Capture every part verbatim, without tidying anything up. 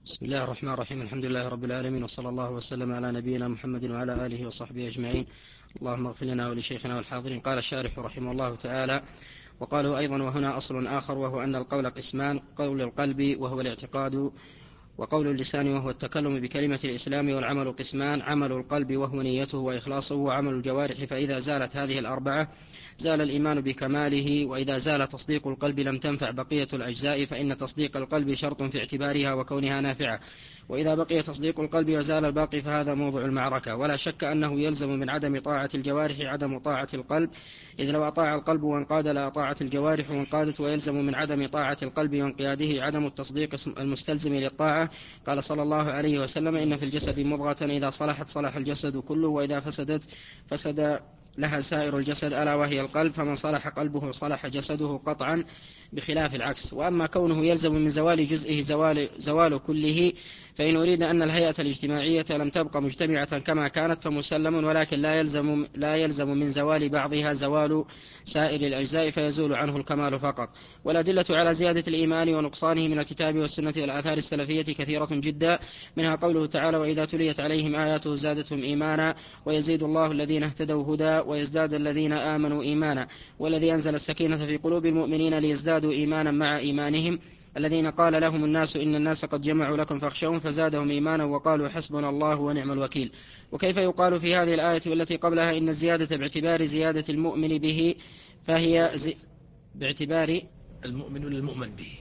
بسم الله الرحمن الرحيم. الحمد لله رب العالمين، وصلى الله وسلم على نبينا محمد وعلى آله وصحبه أجمعين. اللهم اغفر لنا ولشيخنا والحاضرين. قال الشارح رحمه الله تعالى: وقالوا أيضا وهنا أصل آخر، وهو أن القول قسمان: قول القلب وهو الاعتقاد، وقول اللسان وهو التكلم بكلمة الإسلام، والعمل قسمان: عمل القلب وهو نيته وإخلاصه، وعمل الجوارح. فإذا زالت هذه الأربعة زال الإيمان بكماله، وإذا زال تصديق القلب لم تنفع بقية الأجزاء، فإن تصديق القلب شرط في اعتبارها وكونها نافعة. وإذا بقي تصديق القلب وزال الباقي فهذا موضع المعركة. ولا شك أنه يلزم من عدم طاعة الجوارح عدم طاعة القلب، إذ لو أطاع القلب وانقاد لأطاعت الجوارح وانقادت. ويلزم من عدم طاعة القلب وانقياده عدم التصديق المستلزم للطاعة. قال صلى الله عليه وسلم: إن في الجسد مضغة إذا صلحت صلح الجسد كله، وإذا فسدت فسد لها سائر الجسد، ألا وهي القلب، فمن صلح قلبه صلح جسده قطعا، بخلاف العكس. وأما كونه يلزم من زوال جزئه زوال, زوال كله، فإن أريد أن الهيئة الاجتماعية لم تبقى مجتمعة كما كانت فمسلم، ولكن لا يلزم, لا يلزم من زوال بعضها زوال سائر الأجزاء، فيزول عنه الكمال فقط. والأدلة على زيادة الإيمان ونقصانه من الكتاب والسنة والآثار السلفية كثيرة جدا، منها قوله تعالى: وإذا تليت عليهم آياته زادتهم إيمانا، ويزيد الله الذين اهتدوا هدى ويزداد الذين آمنوا إيمانا، والذي أنزل السكينة في قلوب المؤمنين ليزدادوا إيمانا مع إيمانهم، الذين قال لهم الناس إن الناس قد جمعوا لكم فاخشوهم فزادهم إيمانا وقالوا حسبنا الله ونعم الوكيل. وكيف يقال في هذه الآية والتي قبلها إن الزيادة باعتبار زيادة المؤمن به، فهي زي... باعتبار المؤمن للمؤمن به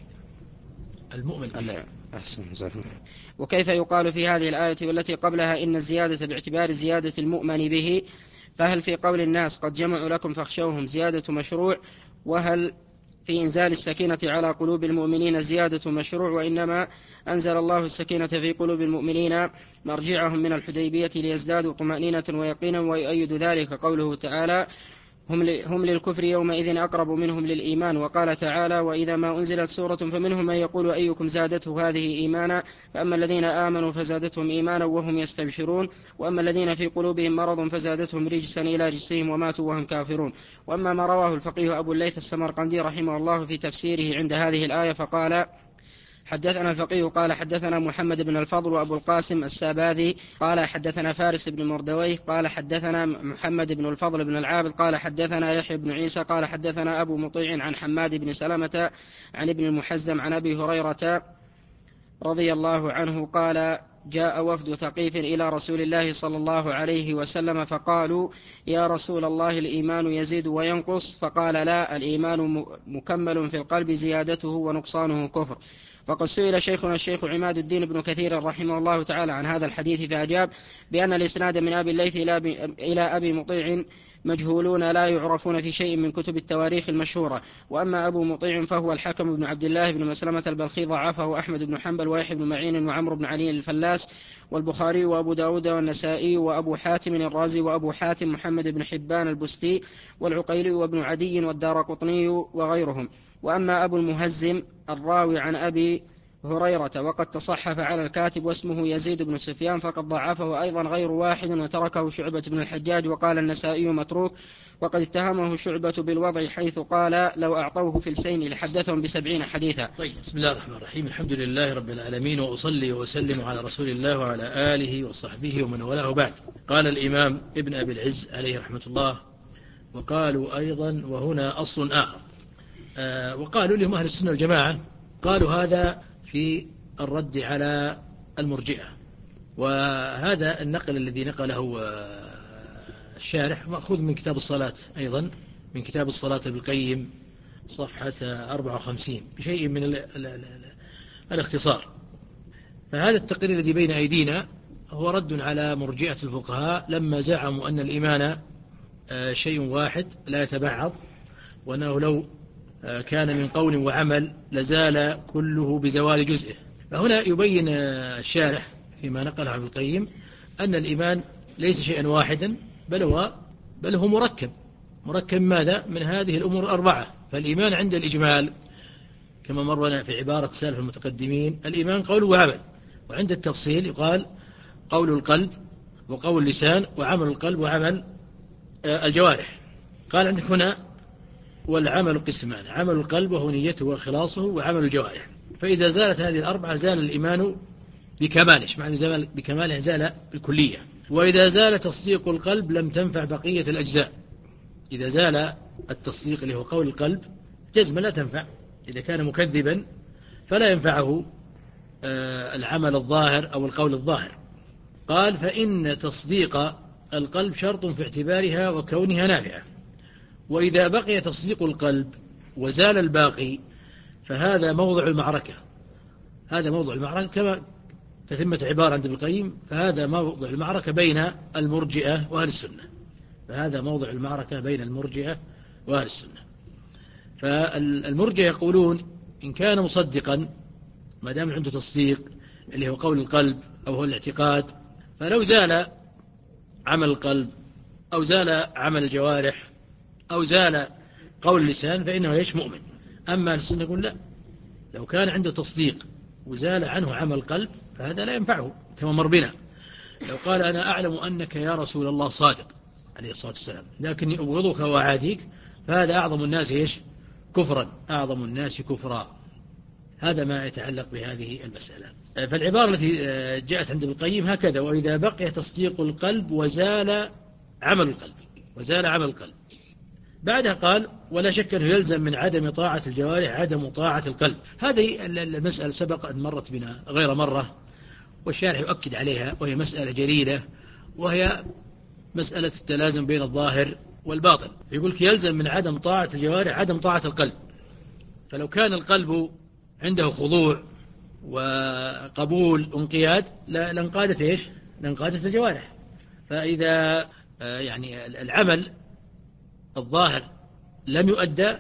المؤمن به أحسن. وكيف يقال في هذه الآية والتي قبلها إن الزيادة باعتبار زيادة المؤمن به، فهل في قول الناس قد جمعوا لكم فاخشوهم زيادة مشروع، وهل في إنزال السكينة على قلوب المؤمنين زيادة مشروع، وإنما أنزل الله السكينة في قلوب المؤمنين مرجعهم من الحديبية ليزدادوا طمأنينة ويقينا. ويؤيد ذلك قوله تعالى: هم للكفر يومئذ أقرب منهم للإيمان. وقال تعالى: وإذا ما أنزلت سورة فمنهم من يقول أيكم زادته هذه إيمانا، فأما الذين آمنوا فزادتهم إيمانا وهم يستبشرون، وأما الذين في قلوبهم مرض فزادتهم رجسا إلى رجسهم وماتوا وهم كافرون. وأما ما رواه الفقيه أبو الليث السمرقندي رحمه الله في تفسيره عند هذه الآية فقال: حدثنا الفقيه قال حدثنا محمد بن الفضل وأبو القاسم الساباذي قال حدثنا فارس بن مردويه قال حدثنا محمد بن الفضل بن العابد قال حدثنا يحيى بن عيسى قال حدثنا أبو مطيع عن حماد بن سلمة عن ابن المحزم عن أبي هريرة رضي الله عنه قال: جاء وفد ثقيف إلى رسول الله صلى الله عليه وسلم فقالوا: يا رسول الله، الإيمان يزيد وينقص؟ فقال: لا، الإيمان مكمل في القلب زيادته ونقصانه كفر. فقد سئل شيخنا الشيخ عماد الدين بن كثير رحمه الله تعالى عن هذا الحديث فأجاب بأن الإسناد من أبي الليث إلى أبي مطيع مجهولون لا يعرفون في شيء من كتب التواريخ المشهورة. وأما أبو مطيع فهو الحكم بن عبد الله بن مسلمة البلخي ضعفه أحمد بن حنبل ويحيى بن معين وعمرو بن علي الفلاس والبخاري وأبو داود والنسائي وأبو حاتم الرازي وأبو حاتم محمد بن حبان البستي والعقيلي وابن عدي والدارقطني وغيرهم. وأما أبو المهزم الراوي عن أبي هريرة وقد تصحف على الكاتب واسمه يزيد بن سفيان فقد ضعفه أيضا غير واحد وتركه شعبة بن الحجاج. وقال النسائي متروك، وقد اتهمه شعبة بالوضع حيث قال: لو أعطوه فلسين لحدثهم بسبعين حديثا. طيب، بسم الله الرحمن الرحيم. الحمد لله رب العالمين، وأصلي وسلم على رسول الله وعلى آله وصحبه ومن والاه بعد. قال الإمام ابن أبي العز عليه رحمة الله: وقالوا أيضا وهنا أصل آخر. آه وقالوا لهم أهل السنة والجماعة، قالوا هذا في الرد على المرجئة. وهذا النقل الذي نقله الشارح مأخوذ من كتاب الصلاة، أيضا من كتاب الصلاة ابن القيم صفحة أربعة وخمسين بشيء من ال ال ال الاختصار. فهذا التقرير الذي بين أيدينا هو رد على مرجئة الفقهاء لما زعموا أن الإيمان شيء واحد لا يتبعض، وأنه لو كان من قول وعمل لزال كله بزوال جزئه. فهنا يبين الشارح فيما نقله ابن القيم أن الإيمان ليس شيئا واحدا، بل هو بل هو مركب مركب ماذا؟ من هذه الأمور الأربعة. فالإيمان عند الإجمال كما مرنا في عبارة سالف المتقدمين الإيمان قول وعمل، وعند التفصيل يقال قول القلب وقول اللسان وعمل القلب وعمل الجوارح. قال عندك هنا: والعمل قسمان: عمل القلب وهو نيته وخلاصه، وعمل الجوارح. فإذا زالت هذه الأربعة زال الإيمان بكماله. معنى بكماله زال بالكلية. وإذا زال تصديق القلب لم تنفع بقية الأجزاء. إذا زال التصديق اللي هو قول القلب جزما لا تنفع. إذا كان مكذبا فلا ينفعه العمل الظاهر أو القول الظاهر. قال فإن تصديق القلب شرط في اعتبارها وكونها نافعة. وإذا بقي تصديق القلب وزال الباقي فهذا موضع المعركة. هذا موضع المعركة كما تتمة عبارة عند ابن القيم. فهذا موضع المعركة بين المرجئة وأهل السنة. فهذا موضع المعركة بين المرجئة وأهل السنة. فالمرجئة يقولون إن كان مصدقا ما دام عنده تصديق اللي هو قول القلب أو هو الاعتقاد، فلو زال عمل القلب أو زال عمل الجوارح أو زال قول اللسان فإنه يش مؤمن. أما السنة يقول لا، لو كان عنده تصديق وزال عنه عمل القلب فهذا لا ينفعه كما مر بنا. لو قال أنا أعلم أنك يا رسول الله صادق عليه الصلاة والسلام لكني أبغضك وأعاديك، فهذا أعظم الناس إيش كفرا، أعظم الناس كفرا. هذا ما يتعلق بهذه المسألة. فالعبارة التي جاءت عند ابن القيم هكذا: وإذا بقي تصديق القلب وزال عمل القلب وزال عمل القلب. بعدها قال ولا شك أنه يلزم من عدم طاعة الجوارح عدم طاعة القلب. هذه المسألة سبق أن مرت بنا غير مرة والشارح يؤكد عليها، وهي مسألة جليلة، وهي مسألة التلازم بين الظاهر والباطن. يقول لك يلزم من عدم طاعة الجوارح عدم طاعة القلب. فلو كان القلب عنده خضوع وقبول وانقياد لانقادت إيش لانقادت الجوارح. فإذا يعني العمل الظاهر لم يؤدى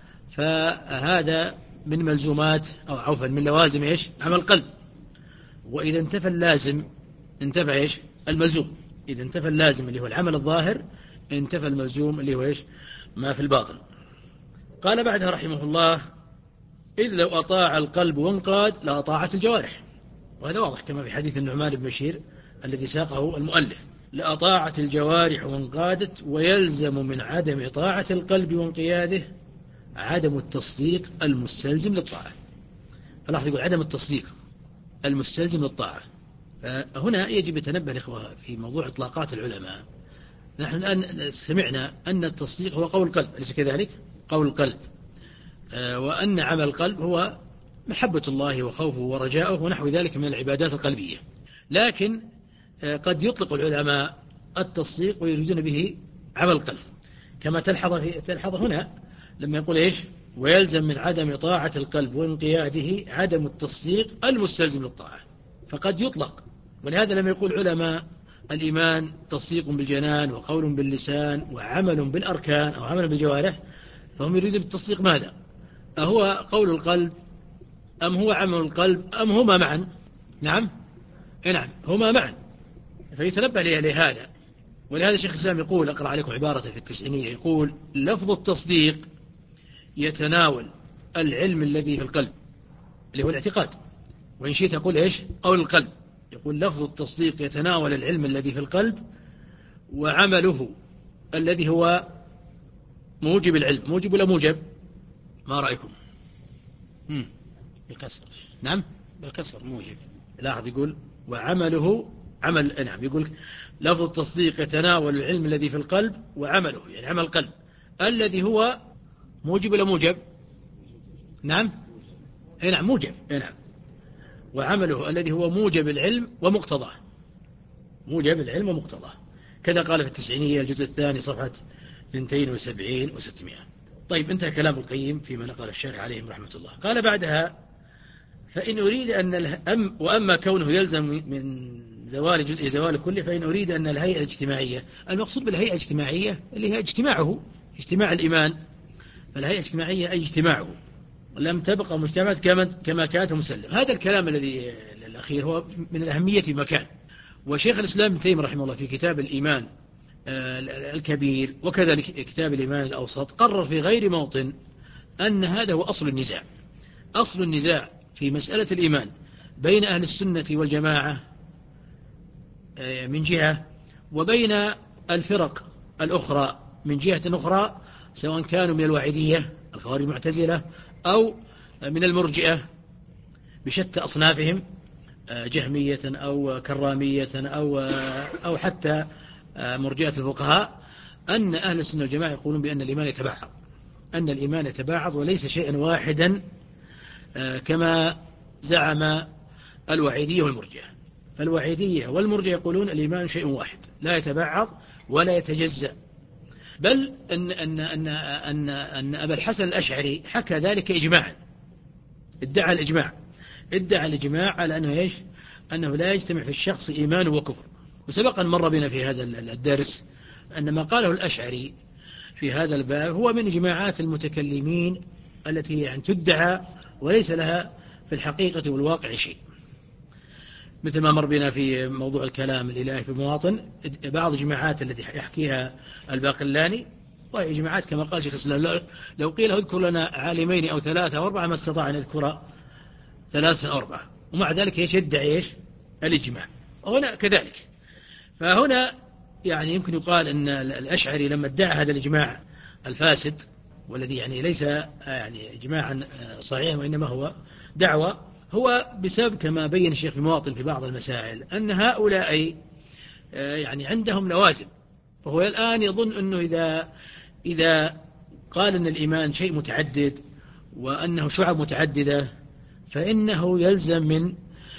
فهذا من ملزومات أو عفوا من لوازم إيش عمل القلب. وإذا انتفى اللازم انتفى إيش الملزوم. إذا انتفى اللازم اللي هو العمل الظاهر انتفى الملزوم اللي هو إيش ما في الباطن. قال بعدها رحمه الله إذ لو أطاع القلب وانقاد لأطاعت الجوارح. وهذا واضح كما في حديث النعمان بن بشير الذي ساقه المؤلف: لأطاعت الجوارح وانقادت ويلزم من عدم طاعة القلب وانقياده عدم التصديق المستلزم للطاعة. فلاحظ يقول عدم التصديق المستلزم للطاعة. فهنا يجب يتنبه الإخوة في موضوع إطلاقات العلماء. نحن الآن سمعنا أن التصديق هو قول القلب، أليس كذلك؟ قول القلب، وأن عمل القلب هو محبة الله وخوفه ورجاؤه ونحو ذلك من العبادات القلبية. لكن قد يطلق العلماء التصديق ويريدون به عمل القلب، كما تلحظ في تلحظ هنا لما يقول إيش ويلزم من عدم طاعة القلب وانقياده عدم التصديق المستلزم للطاعة. فقد يطلق، ولهذا لما يقول علماء الإيمان تصديق بالجنان وقول باللسان وعمل بالأركان أو عمل بالجوارح، فهم يريدون بالتصديق ماذا؟ أهو قول القلب أم هو عمل القلب أم هما معا؟ نعم نعم هما معا. فيتنبه لهذا. ولهذا شيخ الإسلام يقول، أقرأ عليكم عبارة في التسعينية، يقول لفظ التصديق يتناول العلم الذي في القلب اللي هو الاعتقاد، وإن شئت أقول إيش قول القلب. يقول لفظ التصديق يتناول العلم الذي في القلب وعمله الذي هو موجب العلم. موجب ولا موجب؟ ما رأيكم؟ مم. بالكسر. نعم بالكسر موجب. لاحظ يقول وعمله عمل. نعم يقول لفظ التصديق يتناول العلم الذي في القلب وعمله، يعني عمل القلب الذي هو موجب ولا موجب؟ نعم اي نعم موجب. اي نعم وعمله الذي هو موجب العلم ومقتضاه. موجب العلم ومقتضاه. كذا قال في التسعينية الجزء الثاني صفحة اثنين وسبعين وستمائة. طيب انتهى كلام القيم فيما نقل الشارع عليهم رحمة الله. قال بعدها فإن أريد أن الأم وأما كونه يلزم من زوال جزء زوال كله، فإن أريد أن الهيئة الاجتماعية، المقصود بالهيئة الاجتماعية اللي هي اجتماعه اجتماع الإيمان، فالهيئة الاجتماعية أي اجتماعه لم تبقى مجتمعات كما كانت مسلم. هذا الكلام الذي الأخير هو من الأهمية في مكان. وشيخ الإسلام ابن تيمية رحمه الله في كتاب الإيمان الكبير وكذلك كتاب الإيمان الأوسط قرر في غير موطن أن هذا هو أصل النزاع. أصل النزاع في مسألة الإيمان بين أهل السنة والجماعة من جهة، وبين الفرق الأخرى من جهة أخرى، سواء كانوا من الواعدية الخوارج المعتزلة أو من المرجئة بشتى أصنافهم، جهمية أو كرامية أو أو حتى مرجئة الفقهاء أن أهل السنة والجماعة يقولون بأن الإيمان يتبعض، أن الإيمان يتبعض وليس شيئا واحدا كما زعم الوعيدية والمرجئة. فالوعيدية والمرجئة يقولون الإيمان شيء واحد لا يتبعض ولا يتجزأ، بل أن, أن, أن, أن, أن أبا الحسن الأشعري حكى ذلك إجماعا، ادعى الإجماع ادعى الإجماع على أنه إيش؟ أنه لا يجتمع في الشخص إيمان وكفر. وسبق أن مر بنا في هذا الدرس أن ما قاله الأشعري في هذا الباب هو من إجماعات المتكلمين التي يعني تدعى وليس لها في الحقيقة والواقع شيء، مثل ما مر بنا في موضوع الكلام الإلهي في مواطن، بعض الإجماعات التي يحكيها الباقلاني وهي إجماعات كما قال شيخ الإسلام لو قيل اذكر لنا عالمين أو ثلاثة أو أربعة ما استطاع أن يذكر ثلاثة أو أربعة، ومع ذلك يدعي إيش؟ الإجماع. وهنا كذلك، فهنا يعني يمكن يقال أن الأشعري لما ادعى هذا الإجماع الفاسد والذي يعني ليس يعني إجماعا صحيحا وإنما هو دعوة، هو بسبب كما بين الشيخ في مواطن في بعض المسائل أن هؤلاء يعني عندهم لوازم. فهو الآن يظن أنه إذا إذا قال أن الإيمان شيء متعدد وأنه شعب متعددة فإنه يلزم من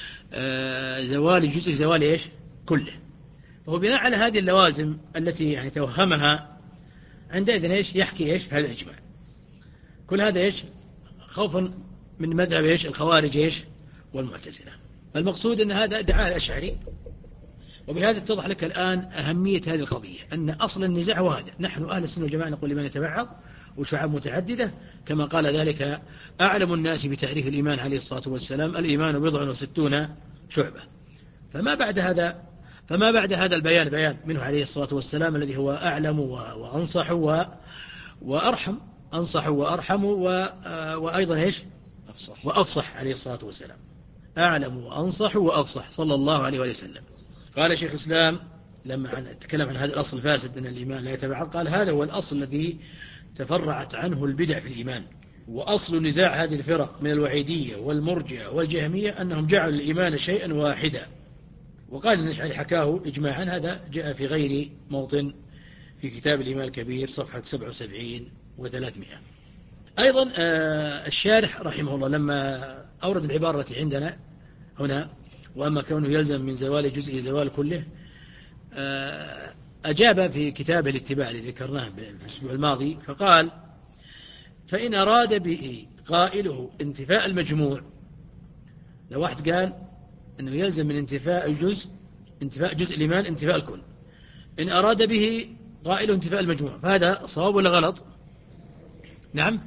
زوال جزء زوال إيش؟ كله. وهو بناء على هذه اللوازم التي يعني توهمها عندئذ إيش؟ يحكي إيش؟ هذا الإجماع. كل هذا إيش؟ خوفا من مذهب إيش؟ الخوارج إيش؟ والمعتزلة. فالمقصود أن هذا دعاه الأشعري، وبهذا اتضح لك الآن أهمية هذه القضية، أن أصل النزاع هو هذا. نحن أهل السنة والجماعة نقول لمن يتبعض وشعب متعددة، كما قال ذلك أعلم الناس بتعريف الإيمان عليه الصلاة والسلام: الإيمان بضع وستون شعبة. فما بعد هذا فما بعد هذا البيان بيان منه عليه الصلاة والسلام الذي هو أعلم وأنصح وأرحم، أنصح وأرحم وأيضا إيش؟ أفصح وأفصح عليه الصلاة والسلام، أعلم وأنصح وأفصح صلى الله عليه وسلم. قال شيخ الإسلام لما تكلم عن هذا الأصل الفاسد أن الإيمان لا يتبعض، قال هذا هو الأصل الذي تفرعت عنه البدع في الإيمان، وأصل نزاع هذه الفرق من الوعيدية والمرجئة والجهمية أنهم جعلوا الإيمان شيئا واحدا. وقال الأشعري حكاه إجماعا، هذا جاء في غير موطن في كتاب الإيمان الكبير صفحة سبعة وسبعين وثلاثمائة. أيضا الشارح رحمه الله لما أورد العبارة التي عندنا هنا وأما كونه يلزم من زوال جزئه زوال كله، أجاب في كتابه الاتباع الذي ذكرناه بالأسبوع الماضي فقال: فإن أراد به قائله انتفاء المجموع، لو واحد قال أنه يلزم من انتفاء الجزء انتفاء جزء الإيمان انتفاء الكل، إن أراد به قائله انتفاء المجموع، فهذا صواب ولا غلط؟ نعم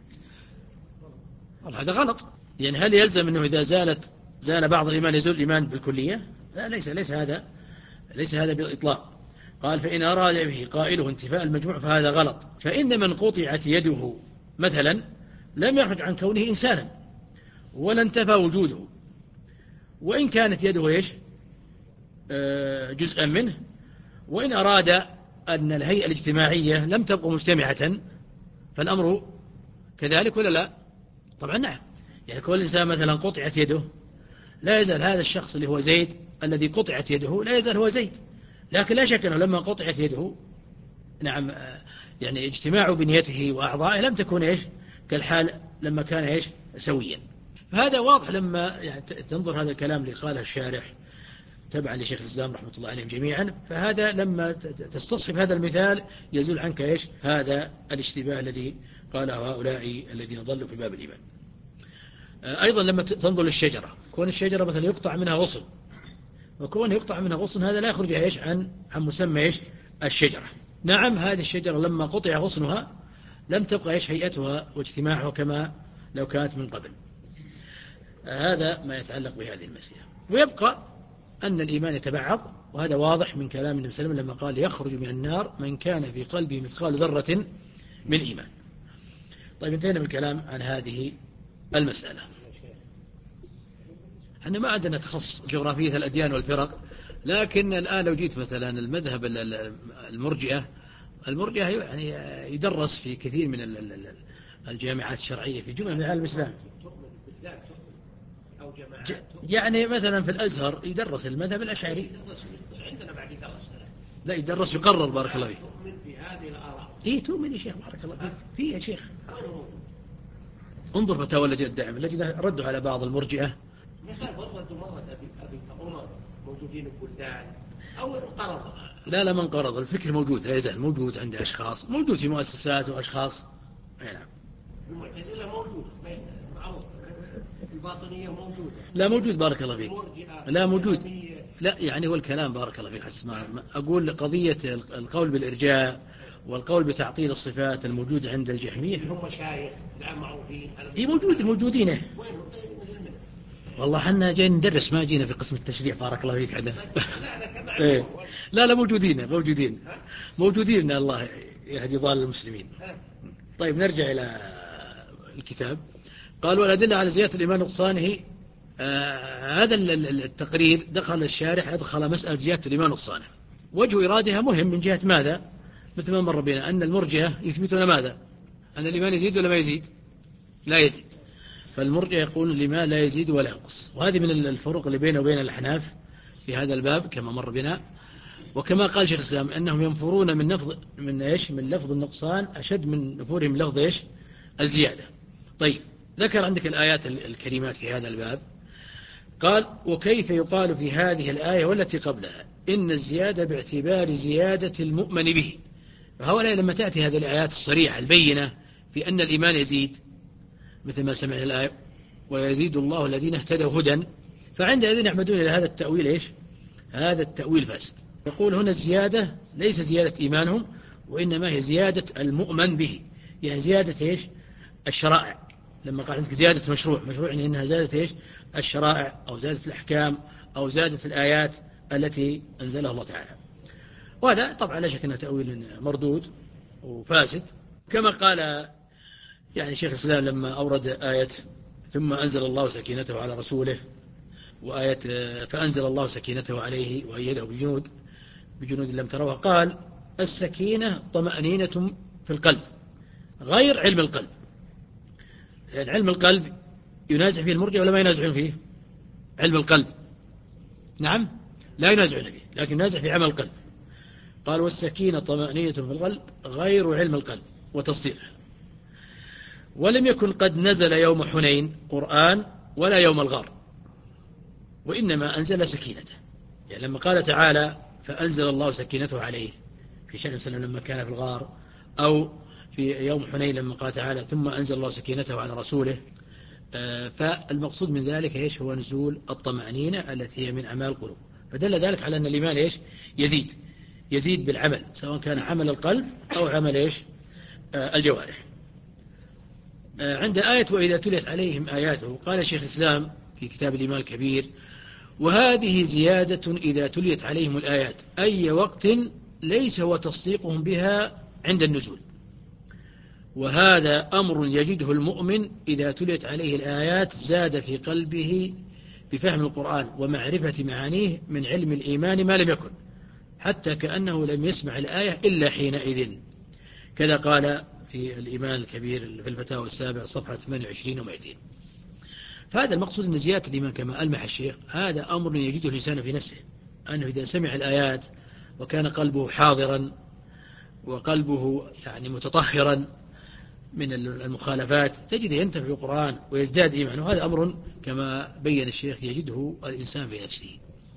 هذا غلط. يعني هل يلزم أنه إذا زالت زال بعض الإيمان يزول الإيمان بالكلية؟ لا، ليس ليس هذا ليس هذا بالإطلاق. قال: فإن أراد به قائله انتفاء المجموع فهذا غلط، فإن من قطعت يده مثلا لم يخرج عن كونه إنسانا ولا انتفى وجوده، وإن كانت يده إيش؟ آه جزءا منه. وإن أراد أن الهيئة الاجتماعية لم تبقى مجتمعة فالأمر كذلك ولا لا؟ طبعا نعم. يعني كل إنسان مثلا قطعت يده لا يزال هذا الشخص اللي هو زيد الذي قطعت يده لا يزال هو زيد، لكن لا شك أنه لما قطعت يده نعم يعني اجتماع بنيته وأعضائه لم تكن إيش؟ كالحال لما كان إيش؟ سويا. فهذا واضح لما يعني تنظر هذا الكلام اللي قاله الشارح تبعا لشيخ الإسلام رحمة الله عليهم جميعا، فهذا لما تستصحب هذا المثال يزول عنك إيش؟ هذا الاشتباه الذي قاله هؤلاء الذين ضلوا في باب الإيمان. أيضا لما تنظر للشجرة، كون الشجرة مثلا يقطع منها غصن، وكون يقطع منها غصن هذا لا يخرج إيش؟ عن عن مسمى إيش؟ الشجرة. نعم هذه الشجرة لما قطع غصنها لم تبقى إيش؟ هيئتها واجتماعها كما لو كانت من قبل. هذا ما يتعلق بهذه المسألة. ويبقى أن الإيمان يتبعض، وهذا واضح من كلام النبي صلى الله عليه وسلم لما قال: يخرج من النار من كان في قلبه مثقال ذرة من إيمان. طيب انتهينا من الكلام عن هذه المسألة. احنا ما عندنا تخصص جغرافية الأديان والفرق، لكن الآن لو جيت مثلا المذهب المرجئة المرجئة يعني يدرس في كثير من الجامعات الشرعية في جملة من العالم الإسلامي. أو جماعات. يعني مثلا في الأزهر يدرس المذهب الأشعري. عندنا بعد يدرس. لا يدرس يقرر بارك الله فيك. تؤمن بهذه الآراء. إيه تؤمن يا شيخ بارك الله فيك. في يا شيخ. انظر فتاوى اللجنة الدائمة، اللجنة ردوا على بعض المرجئة. مثلا مرة مرة أبي أبي أمر موجودين البلدان أو قرض. لا لا من قرض، الفكر موجود لا يزال موجود عند أشخاص، موجود في مؤسسات وأشخاص. أي نعم. المعتزلة موجود معروف، الباطنية موجودة. لا موجود بارك الله فيك. لا موجود. لا يعني هو الكلام بارك الله فيك حسب ما أقول قضية القول بالإرجاء والقول بتعطيل الصفات الموجود عند الجهمية. هم مشايخ لا معروفين. إيه موجود موجودين. والله حنا جايين ندرس ما جينا في قسم التشريع بارك الله فيك حنا. إيه. لا لا موجودين موجودين موجودين الله يهدي ضال المسلمين. طيب نرجع إلى الكتاب. قال والأدلة على زيادة الإيمان نقصانه. آه هذا التقرير دخل الشارح أدخل مسألة زيادة الإيمان نقصانه. وجه إرادها مهم من جهة ماذا؟ مثل ما مر بنا أن المرجئة يثبتون ماذا؟ أن الإيمان يزيد ولا ما يزيد؟ لا يزيد. فالمرجئة يقول لما لا يزيد ولا ينقص، وهذه من الفروق اللي بينه وبين الأحناف في هذا الباب كما مر بنا. وكما قال شيخ الإسلام أنهم ينفرون من لفظ من إيش؟ من لفظ النقصان أشد من نفورهم من لفظ إيش؟ الزيادة. طيب ذكر عندك الآيات الكريمات في هذا الباب. قال وكيف يقال في هذه الآية والتي قبلها إن الزيادة باعتبار زيادة المؤمن به. فهؤلاء لما تأتي هذه الآيات الصريحة البينة في أن الإيمان يزيد مثل ما سمعنا الآية ويزيد الله الذين اهتدوا هدى، فعندئذ يحمدون إلى هذا التأويل إيش؟ هذا التأويل فاسد. يقول هنا الزيادة ليس زيادة إيمانهم وإنما هي زيادة المؤمن به، يعني زيادة إيش؟ الشرائع. لما قال عندك زيادة مشروع، مشروع يعني إنها زادت إيش؟ الشرائع أو زادت الأحكام أو زادت الآيات التي أنزلها الله تعالى. وهذا طبعا لا شك أنه تأويل مردود وفاسد. كما قال يعني شيخ الإسلام لما أورد آية ثم أنزل الله سكينته على رسوله، وآية فأنزل الله سكينته عليه وأيده بجنود بجنود لم تروها، قال السكينة طمأنينة في القلب غير علم القلب. يعني علم القلب ينازع فيه المرجئة ولا ما ينازعون فيه؟ علم القلب نعم لا ينازعون فيه، لكن ينازع في عمل القلب. قال والسكينة طمأنينة في القلب غير علم القلب وتصديقه. ولم يكن قد نزل يوم حنين قرآن ولا يوم الغار، وإنما أنزل سكينته. يعني لما قال تعالى فأنزل الله سكينته عليه في شأن وسلم لما كان في الغار، أو في يوم حنين لما قال تعالى ثم أنزل الله سكينته على رسوله، فالمقصود من ذلك إيش؟ هو نزول الطمأنينة التي هي من أعمال القلوب. فدل ذلك على أن الإيمان إيش؟ يزيد يزيد بالعمل، سواء كان عمل القلب أو عمل إيش؟ الجوارح. عند آية وإذا تليت عليهم آياته قال شيخ الإسلام في كتاب الإيمان الكبير وهذه زيادة إذا تليت عليهم الآيات أي وقت ليس هو تصديقهم بها عند النزول، وهذا أمر يجده المؤمن إذا تليت عليه الآيات زاد في قلبه بفهم القرآن ومعرفة معانيه من علم الإيمان ما لم يكن، حتى كأنه لم يسمع الآية إلا حينئذ. كذا قال في الإيمان الكبير في الفتاوى السابع صفحة ثمانية وعشرين ومئتين. فهذا المقصود أن زيادة الإيمان كما ألمح الشيخ هذا أمر يجده الإنسان في نفسه، أنه إذا سمع الآيات وكان قلبه حاضرا وقلبه يعني متطهرا من المخالفات تجده ينتفع بالقرآن ويزداد إيمان، وهذا أمر كما بين الشيخ يجده الإنسان في نفسه.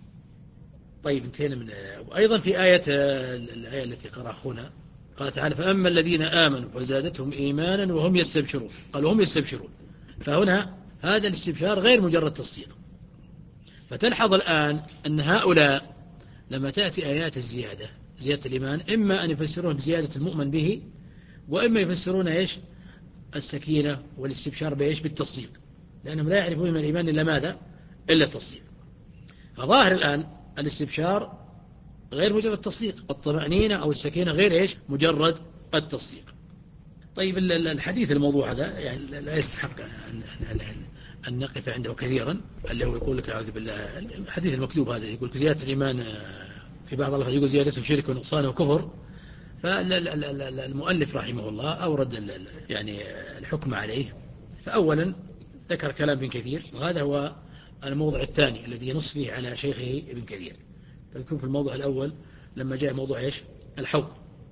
طيب انتهينا من أيضا في آية الآية التي قرأ أخونا قال تعالى فأما الذين آمنوا فزادتهم إيمانا وهم يستبشرون، قالوا هم يستبشرون. فهنا هذا الاستبشار غير مجرد تصديق. فتلحظ الآن أن هؤلاء لما تأتي آيات الزيادة زيادة الإيمان إما أن يفسرون بزيادة المؤمن به، وإما يفسرون إيش؟ السكينة والاستبشار بإيش؟ بالتصديق، لأنهم لا يعرفون من الإيمان إلا ماذا؟ إلا التصديق. فظاهر الآن الاستبشار غير مجرد التصديق، الطمأنينة أو السكينة غير إيش؟ مجرد التصديق. طيب الحديث الموضوع هذا يعني لا يستحق أن, أن, أن نقف عنده كثيرا، اللي هو يقول لك أعوذ بالله الحديث المكتوب هذا يقول زيادة الإيمان في بعض الألفاظ يقول زيادته شرك ونقصانه وكفر. فالمؤلف رحمه الله أورد يعني الحكم عليه. فأولا ذكر كلام ابن كثير وهذا هو الموضع الثاني الذي ينص فيه على شيخه ابن كثير. تذكر في الموضع الأول لما جاء موضوع إيش؟ الحوض،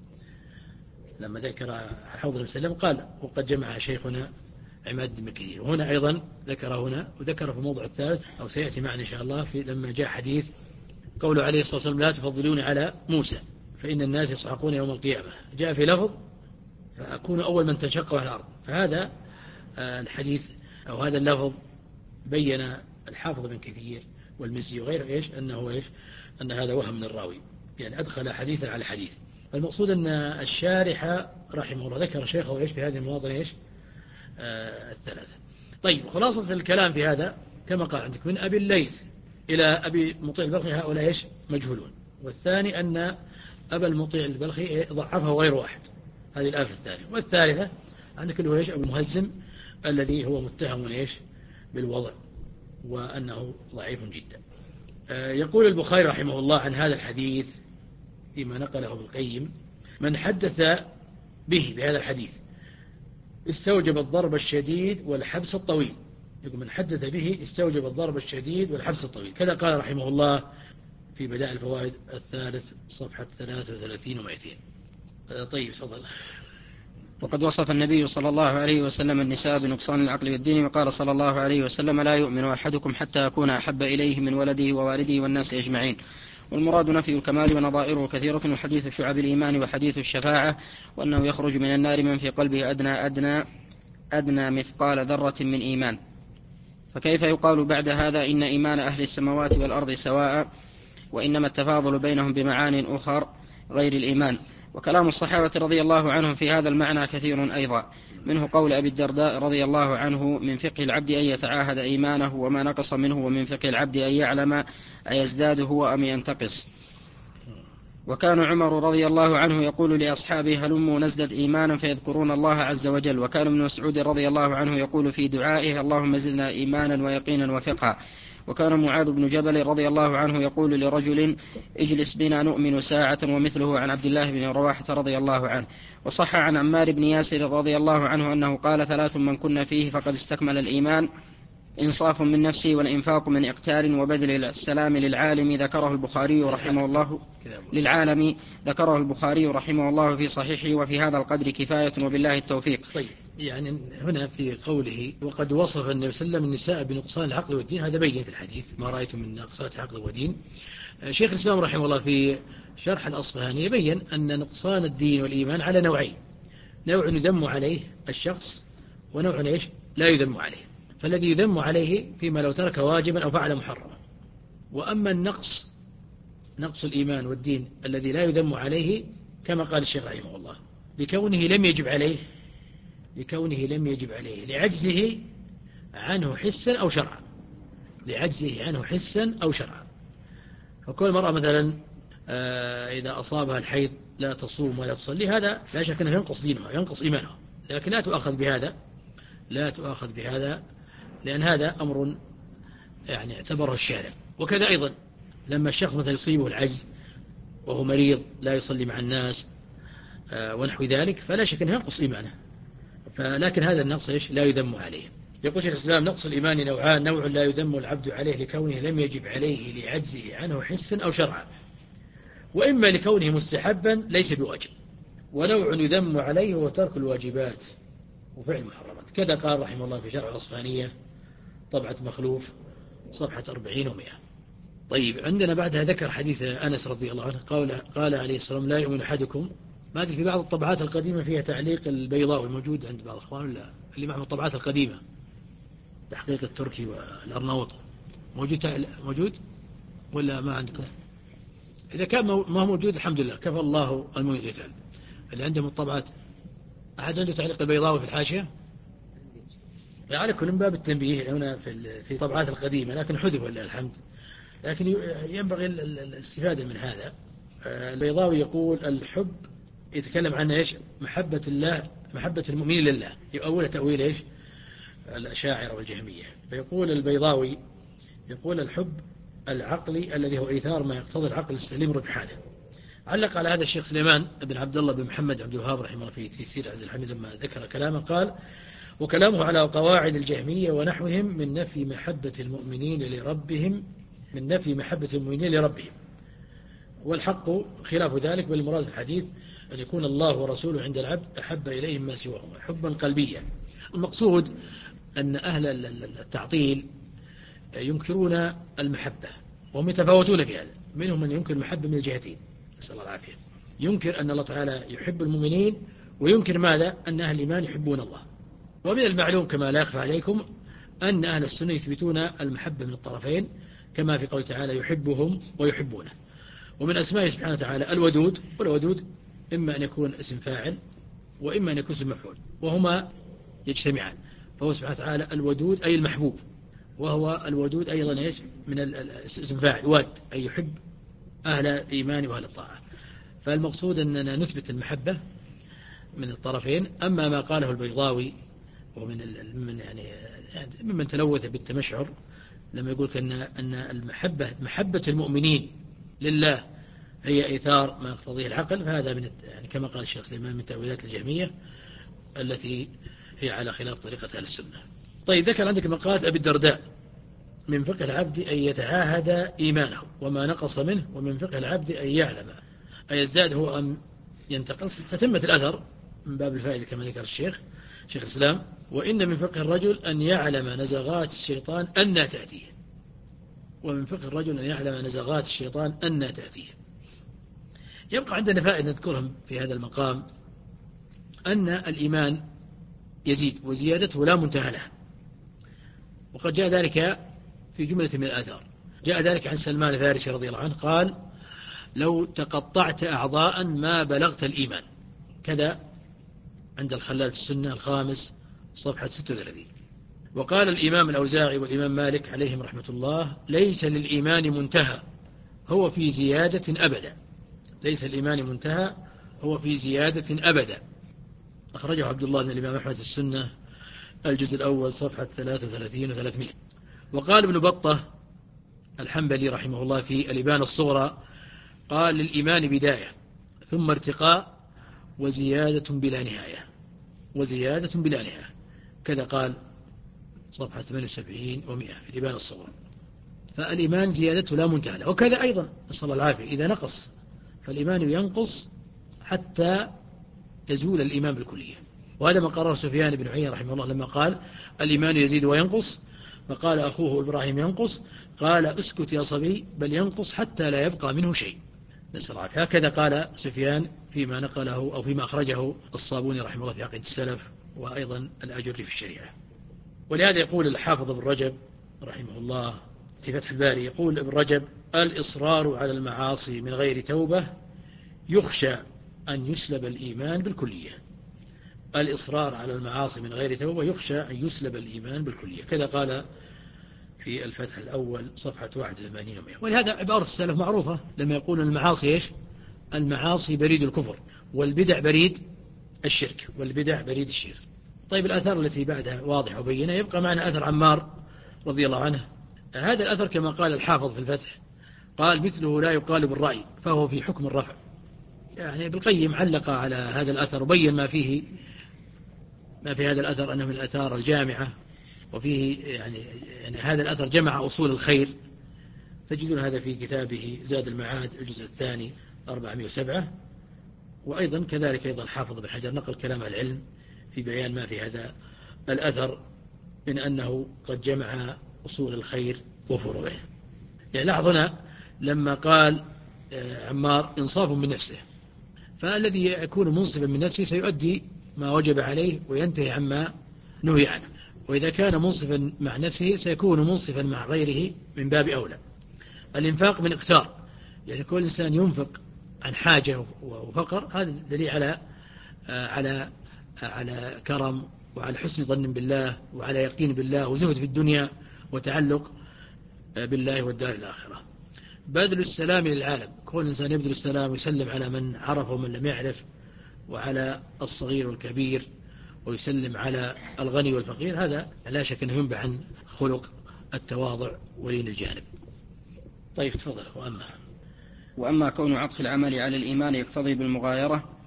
لما ذكر حوض النبي صلى الله عليه وسلم قال وقد جمع شيخنا عماد بن كثير. وهنا أيضا ذكر هنا، وذكر في الموضع الثالث أو سيأتي معنا إن شاء الله في لما جاء حديث قوله عليه الصلاة والسلام لا تفضلون على موسى فإن الناس يصعقون يوم القيامة، جاء في لفظ فأكون أول من تنشق على الأرض. فهذا الحديث أو هذا اللفظ بين الحافظ بن كثير والمزي وغيره إيش أنه إيش أن هذا وهم من الراوي، يعني أدخل حديثا على حديث. المقصود أن الشارح رحمه الله ذكر شيخه إيش في هذه المواطن إيش آه الثلاثة. طيب خلاصة الكلام في هذا كما قال عندك من أبي الليث إلى أبي مطيع البلخي هؤلاء إيش مجهولون. والثاني أن أبا المطيع البلخي ضعفه غير واحد، هذه الآفة الثانية. والثالثة عندك اللي هو إيش أبو المهزم الذي هو متهم إيش بالوضع وأنه ضعيف جدا. آه يقول البخاري رحمه الله عن هذا الحديث فيما نقله ابن القيم من حدث به بهذا الحديث استوجب الضرب الشديد والحبس الطويل. يقول من حدث به استوجب الضرب الشديد والحبس الطويل، كذا قال رحمه الله في بدائع الفوائد الثالث صفحة ثلاثة وثلاثين ومائتين. طيب تفضل. وقد وصف النبي صلى الله عليه وسلم النساء بنقصان العقل والدين، وقال صلى الله عليه وسلم لا يؤمن أحدكم حتى أكون أحب إليه من ولده ووالده والناس أجمعين. والمراد نفي الكمال ونظائره كثيرة، وحديث شعب الإيمان وحديث الشفاعة، وأنه يخرج من النار من في قلبه أدنى أدنى أدنى مثقال ذرة من إيمان. فكيف يقال بعد هذا إن إيمان أهل السماوات والأرض سواء، وإنما التفاضل بينهم بمعان أخر غير الإيمان. وكلام الصحابة رضي الله عنهم في هذا المعنى كثير أيضا، منه قول أبي الدرداء رضي الله عنه من فقه العبد أن يتعاهد إيمانه وما نقص منه، ومن فقه العبد أن يعلم أيزداد هو أم ينتقص. وكان عمر رضي الله عنه يقول لأصحابه هلموا نزدد إيمانا فيذكرون الله عز وجل. وكان ابن مسعود رضي الله عنه يقول في دعائه اللهم زدنا إيمانا ويقينا وفقها. وكان معاذ بن جبل رضي الله عنه يقول لرجل اجلس بنا نؤمن ساعة، ومثله عن عبد الله بن رواحة رضي الله عنه. وصح عن عمار بن ياسر رضي الله عنه أنه قال ثلاث من كنا فيه فقد استكمل الإيمان: إنصاف من نفسي، والإنفاق من إقتال، وبذل السلام للعالم. ذكره البخاري رحمه الله للعالم ذكره البخاري رحمه الله في صحيحه. وفي هذا القدر كفاية، وبالله التوفيق. طيب يعني هنا في قوله وقد وصف النبي صلى الله عليه وسلم النساء بنقصان العقل والدين، هذا بين في الحديث ما رأيتم من نقصات عقل ودين. شيخ الإسلام رحمه الله في شرح الأصفهاني يبين أن نقصان الدين والإيمان على نوعين: نوع يذم عليه الشخص، ونوع إيش لا يذم عليه. فالذي يذم عليه فيما لو ترك واجبا أو فعل محرما. وأما النقص نقص الإيمان والدين الذي لا يذم عليه كما قال الشيخ رحمه الله لكونه لم يجب عليه لكونه لم يجب عليه لعجزه عنه حسا أو شرعا لعجزه عنه حسا أو شرعا. فكل مرأة مثلا إذا أصابها الحيض لا تصوم ولا تصلي، هذا لا شك أنه ينقص دينها ينقص إيمانها، لكن لا تؤخذ بهذا لا تؤخذ بهذا لأن هذا أمر يعني اعتبره الشارع. وكذا أيضا لما الشخص مثلا يصيبه العجز وهو مريض لا يصلي مع الناس ونحو ذلك، فلا شك أنه ينقص إيمانه، فلكن هذا النقص إيش لا يذم عليه. يقول شيخ الإسلام نقص الإيمان نوعان: نوع لا يذم العبد عليه لكونه لم يجب عليه لعجزه عنه حسا أو شرعا، وإما لكونه مستحبا ليس بواجب، ونوع يذم عليه هو ترك الواجبات وفعل المحرمات. كذا قال رحمه الله في شرح الأصفهانية طبعة مخلوف صفحة أربعين ومئة. طيب عندنا بعدها ذكر حديث أنس رضي الله عنه قال, قال عليه السلام لا يؤمن أحدكم. ما في بعض الطبعات القديمة فيها تعليق البيضاوي موجود عند بعض الأخوان ولا اللي معهم الطبعات القديمة تحقيق التركي والأرناوط موجود موجود ولا ما عندكم؟ إذا كان ما موجود الحمد لله كفى الله المؤمن القتال. اللي عندهم الطبعات أحد عنده تعليق البيضاوي في الحاشية؟ على كل من باب التنبيه هنا في في طبعات القديمة، لكن حذف ولله الحمد. لكن ينبغي الاستفادة من هذا. البيضاوي يقول الحب يتكلم عن إيش؟ محبة الله، محبة المؤمنين لله، يؤول تأويل إيش؟ الأشاعرة والجهمية. فيقول البيضاوي يقول الحب العقلي الذي هو إيثار ما يقتضي العقل السليم رجحانه. علق على هذا الشيخ سليمان بن عبد الله بن محمد عبد الوهاب رحمه الله في تيسير عز الحميد لما ذكر كلامه قال وكلامه على قواعد الجهمية ونحوهم من نفي محبة المؤمنين لربهم من نفي محبة المؤمنين لربهم، والحق خلاف ذلك، بل المراد في الحديث أن يكون الله ورسوله عند العبد أحب إليهم ما سواهما حبا قلبيا. المقصود أن أهل التعطيل ينكرون المحبة وهم يتفاوتون في هذا، منهم من ينكر المحبة من الجهتين، نسأل الله العافية، ينكر أن الله تعالى يحب المؤمنين، وينكر ماذا؟ أن أهل الإيمان يحبون الله. ومن المعلوم كما لا يخفى عليكم أن أهل السنة يثبتون المحبة من الطرفين، كما في قول تعالى يحبهم ويحبونه. ومن أسمائه سبحانه وتعالى الودود، والودود إما أن يكون اسم فاعل وإما أن يكون اسم مفعول، وهما يجتمعان، فهو سبحانه وتعالى الودود أي المحبوب، وهو الودود أيضا إيش من اسم فاعل واد أي يحب أهل الإيمان وأهل الطاعة. فالمقصود أننا نثبت المحبة من الطرفين. أما ما قاله البيضاوي ومن من يعني ممن تلوث بالتمشعر لما يقول أن أن المحبة محبة المؤمنين لله هي إيثار ما يقتضيه العقل، فهذا من يعني كما قال الشيخ سليمان من تأويلات الجهمية التي هي على خلاف طريقة أهل السنة. طيب، ذكر عندك مقالة أبي الدرداء: من فقه العبد أن يتعاهد إيمانه وما نقص منه، ومن فقه العبد أن يعلم أن يزداد هو أم ينتقص. تتمة الأثر من باب الفائدة كما ذكر الشيخ شيخ الإسلام: وإن من فقه الرجل أن يعلم نزغات الشيطان أن تأتيه. ومن فقه الرجل أن يعلم نزغات الشيطان أن تأتيه. يبقى عندنا فائدة نذكرها في هذا المقام، أن الإيمان يزيد وزيادته لا منتهى لها، وقد جاء ذلك في جملة من الآثار. جاء ذلك عن سلمان الفارسي رضي الله عنه قال: لو تقطعت أعضاء ما بلغت الإيمان. كذا عند الخلال في السنة الخامس صفحة ستة وثلاثين. وقال الإمام الأوزاعي والإمام مالك عليهم رحمة الله: ليس للإيمان منتهى هو في زيادة أبدا. ليس الإيمان منتهى هو في زيادة أبدا. أخرجه عبد الله بن الإمام أحمد في السنة الجزء الأول صفحة ثلاثة وثلاثين وثلاثمائة. وقال ابن بطة الحنبلي رحمه الله في الإبانة الصغرى: قال: للإيمان بداية ثم ارتقاء وزيادة بلا نهاية. وزيادة بلا نهاية. كذا قال صفحة ثمانية وسبعين ومئة في الإبانة الصغرى. فالإيمان زيادته لا منتهى له. وكذا أيضا نسأل الله العافية إذا نقص فالإيمان ينقص حتى يزول الإيمان بالكلية. وهذا ما قرره سفيان بن عيينة رحمه الله لما قال: الإيمان يزيد وينقص، فقال أخوه إبراهيم: ينقص. قال: اسكت يا صبي، بل ينقص حتى لا يبقى منه شيء. نسأل الله العافية. هكذا قال سفيان فيما نقله أو فيما أخرجه الصابوني رحمه الله في عقيدة السلف، وأيضا الأجري في الشريعة. ولهذا يقول الحافظ ابن رجب رحمه الله في فتح الباري، يقول ابن رجب: الإصرار على المعاصي من غير توبة يخشى أن يسلب الإيمان بالكلية. الإصرار على المعاصي من غير توبة يخشى أن يسلب الإيمان بالكلية. كذا قال في الفتح الأول صفحة واحد وثمانين ومئة. ولهذا عبارة السلف معروفة لما يقول المعاصي إيش؟ المعاصي بريد الكفر، والبدع بريد الشرك، والبدع بريد الشرك. طيب، الآثار التي بعدها واضحة وبينة. يبقى معنا أثر عمار رضي الله عنه. هذا الأثر كما قال الحافظ في الفتح قال: مثله لا يقال بالرأي فهو في حكم الرفع. يعني ابن القيم علق على هذا الأثر وبين ما فيه ما في هذا الأثر أنه من الآثار الجامعة، وفيه يعني, يعني هذا الأثر جمع أصول الخير. تجدون هذا في كتابه زاد المعاد الجزء الثاني أربعمائة وسبعة. وأيضا كذلك أيضا حافظ بن حجر نقل كلام العلم في بيان ما في هذا الأثر من أنه قد جمع أصول الخير وفروعه. يعني لاحظنا لما قال عمار: إنصاف من نفسه، فالذي يكون منصفا من نفسه سيؤدي ما وجب عليه وينتهي عما نهي عنه، وإذا كان منصفا مع نفسه سيكون منصفا مع غيره من باب أولى. الإنفاق من إقتار، يعني كل إنسان ينفق عن حاجة وفقر، هذا دليل على على على كرم وعلى حسن ظن بالله وعلى يقين بالله وزهد في الدنيا وتعلق بالله والدار الآخرة. بذل السلام للعالم، كل إنسان يبذل السلام ويسلم على من عرف ومن لم يعرف، وعلى الصغير والكبير، ويسلم على الغني والفقير. هذا لا شك أنه ينبع عن خلق التواضع ولين الجانب. طيب، تفضل. وأما وأما كون عطف العمل على الإيمان يقتضي بالمغايرة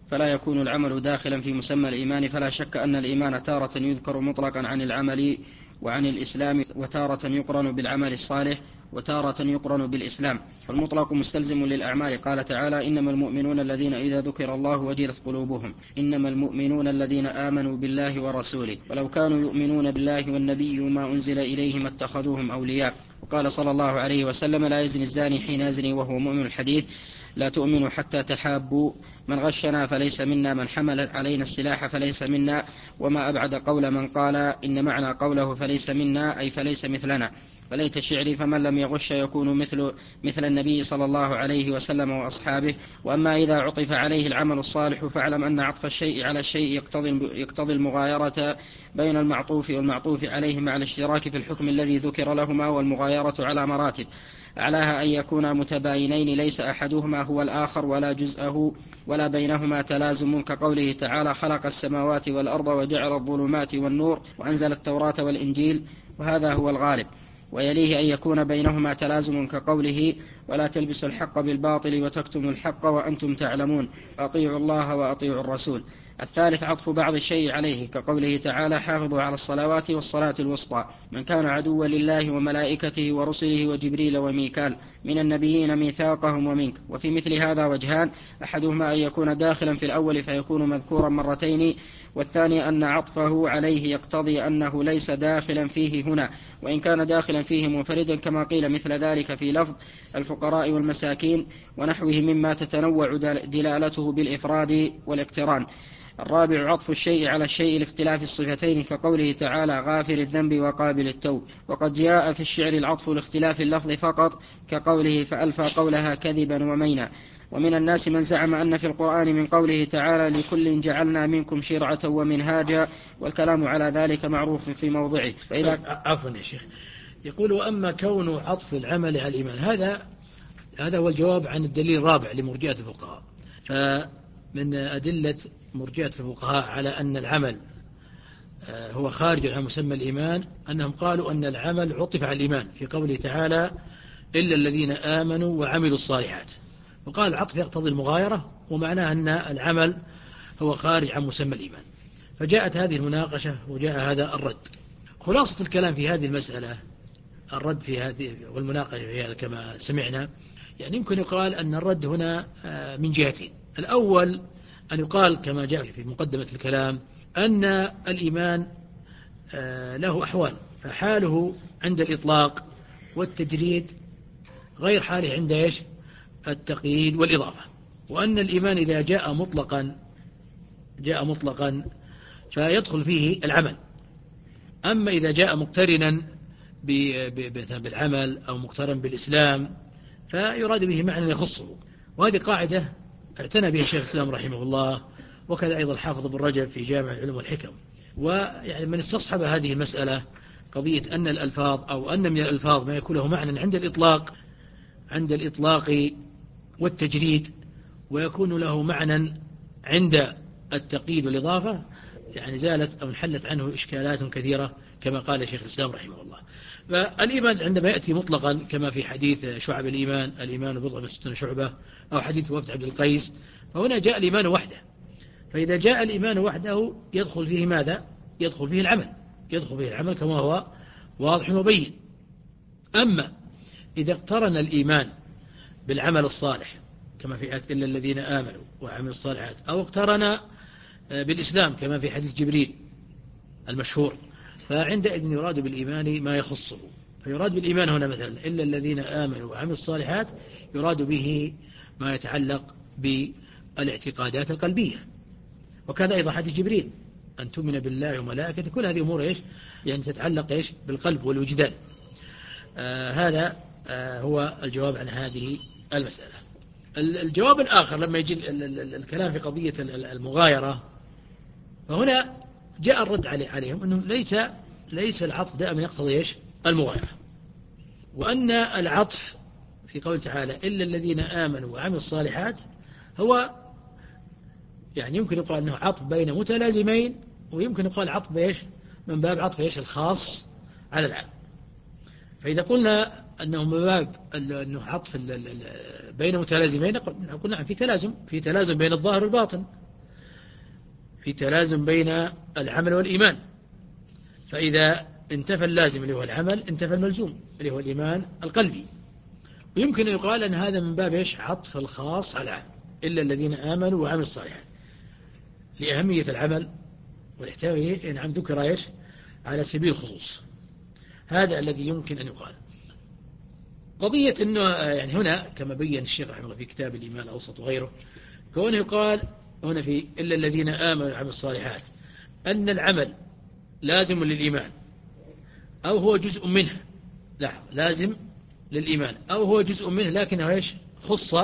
فلا يكون العمل داخلا في مسمى الإيمان. فلا شك أن الإيمان تارة يذكر مطلقا عن العمل وعن الإسلام، وتارة يقرن بالعمل الصالح، وتارة يقرن بالإسلام، والمطلق مستلزم للأعمال. قال تعالى: إنما المؤمنون الذين إذا ذكر الله وجلت قلوبهم. إنما المؤمنون الذين آمنوا بالله ورسوله، ولو كانوا يؤمنون بالله والنبي وما أنزل إليه ما اتخذوهم أولياء. وقال صلى الله عليه وسلم: لا يزني الزاني حين يزني وهو مؤمن. الحديث: لا تؤمنوا حتى تحابوا، من غشنا فليس منا، من حمل علينا السلاح فليس منا. وما أبعد قول من قال إن معنى قوله فليس منا أي فليس مثلنا. فليت شعري فمن لم يغش يكون مثل مثل النبي صلى الله عليه وسلم وأصحابه. وأما إذا عطف عليه العمل الصالح فاعلم أن عطف الشيء على الشيء يقتضي المغايرة بين المعطوف والمعطوف عليه مع الاشتراك في الحكم الذي ذكر لهما، والمغايرة على مراتب: أعلاها أن يكونا متباينين ليس أحدهما هو الآخر ولا جزءه ولا بينهما تلازم، كقوله تعالى: خلق السماوات والأرض وجعل الظلمات والنور وأنزل التوراة والإنجيل، وهذا هو الغالب. ويليه أن يكون بينهما تلازم، كقوله: ولا تلبسوا الحق بالباطل وتكتموا الحق وأنتم تعلمون، أطيعوا الله وأطيعوا الرسول. الثالث عطف بعض الشيء عليه، كقوله تعالى: حافظوا على الصلوات والصلاة الوسطى. من كان عدوا لله وملائكته ورسله وجبريل وميكال من النبيين ميثاقهم ومنك. وفي مثل هذا وجهان: أحدهما أن يكون داخلا في الأول فيكون مذكورا مرتين، والثاني أن عطفه عليه يقتضي أنه ليس داخلا فيه هنا، وإن كان داخلا فيه منفردا، كما قيل مثل ذلك في لفظ الفقراء والمساكين ونحوه مما تتنوع دلالته بالإفراد والاقتران. الرابع عطف الشيء على الشيء لاختلاف الصفتين، كقوله تعالى: غافر الذنب وقابل التوب. وقد جاء في الشعر العطف لاختلاف اللفظ فقط، كقوله: فألفى قولها كذبا ومينا. ومن الناس من زعم أن في القرآن من قوله تعالى: لكل جعلنا منكم شرعة ومنهاجا، والكلام على ذلك معروف في موضعه. فإذا عفوا يا شيخ، يقول: وأما كون عطف العمل على الإيمان، هذا هذا هو الجواب عن الدليل الرابع لمرجئة الفقهاء. فمن أدلة مرجئة الفقهاء على أن العمل هو خارج عن مسمى الإيمان أنهم قالوا أن العمل عطف على الإيمان في قوله تعالى: إلا الذين آمنوا وعملوا الصالحات. وقال العطف يقتضي المغايرة، ومعناه أن العمل هو خارج عن مسمى الإيمان. فجاءت هذه المناقشة وجاء هذا الرد. خلاصة الكلام في هذه المسألة، الرد في هذه والمناقشة في هذا كما سمعنا، يعني يمكن يقال أن الرد هنا من جهتين. الأول أن يقال كما جاء في مقدمة الكلام أن الإيمان له أحوال، فحاله عند الإطلاق والتجريد غير حاله عند إيش؟ التقييد والإضافة. وأن الإيمان إذا جاء مطلقا جاء مطلقا فيدخل فيه العمل، أما إذا جاء مقترنا بالعمل أو مقترن بالإسلام فيراد به معنى يخصه. وهذه قاعدة اعتنى بها الشيخ الإسلام رحمه الله، وكذا أيضا الحافظ ابن رجب في جامع العلوم والحكم. ويعني من استصحب هذه المسألة قضية أن الألفاظ أو أن من الألفاظ ما يكون له معنى عند الإطلاق عند الإطلاق والتجريد، ويكون له معنى عند التقييد والإضافة، يعني زالت أو انحلت عنه إشكالات كثيرة كما قال الشيخ الإسلام رحمه الله. فالإيمان عندما يأتي مطلقا كما في حديث شعب الإيمان: الإيمان بضع وستون شعبة، أو حديث وفد عبد القيس، فهنا جاء الإيمان وحده. فإذا جاء الإيمان وحده يدخل فيه ماذا؟ يدخل فيه العمل يدخل فيه العمل كما هو واضح وبين. أما إذا اقترن الإيمان بالعمل الصالح كما في آية إلا الذين آمنوا وعملوا الصالحات، أو اقترن بالإسلام كما في حديث جبريل المشهور، فعندئذ يراد بالإيمان ما يخصه. فيراد بالإيمان هنا مثلا إلا الذين آمنوا وعملوا الصالحات، يراد به ما يتعلق بالاعتقادات القلبية. وكذا أيضا حديث جبريل: أن تؤمن بالله وملائكته، كل هذه أمور إيش؟ يعني تتعلق إيش؟ بالقلب والوجدان. آه هذا آه هو الجواب عن هذه المسألة. الجواب الآخر لما يجي الكلام في قضية المغايرة، فهنا جاء الرد عليهم أنه ليس ليس العطف دائما يقتضي إيش؟ المغايرة، وأن العطف في قول تعالى إلا الذين آمنوا وعملوا الصالحات هو يعني يمكن يقال أنه عطف بين متلازمين، ويمكن يقال عطف بإيش؟ من باب عطف إيش؟ الخاص على العام. فإذا قلنا أنه من باب أنه عطف بين متلازمين، نقول نعم في تلازم في تلازم بين الظاهر والباطن، في تلازم بين العمل والإيمان، فإذا انتفى اللازم اللي هو العمل انتفى الملزوم اللي هو الإيمان القلبي. ويمكن أن يقال أن هذا من باب إيش؟ عطف الخاص على العام، إلا الذين آمنوا وعملوا الصالحات، لأهمية العمل والاحتوائه. نعم ذكر إيش؟ على سبيل الخصوص. هذا الذي يمكن أن يقال. قضية أنه يعني هنا كما بين الشيخ رحمه الله في كتاب الإيمان الأوسط وغيره، كونه يقال هنا في إلا الذين آمنوا وعملوا الصالحات أن العمل لازم للإيمان أو هو جزء منه، لاحظ لازم للإيمان أو هو جزء منه، لكنه إيش؟ خص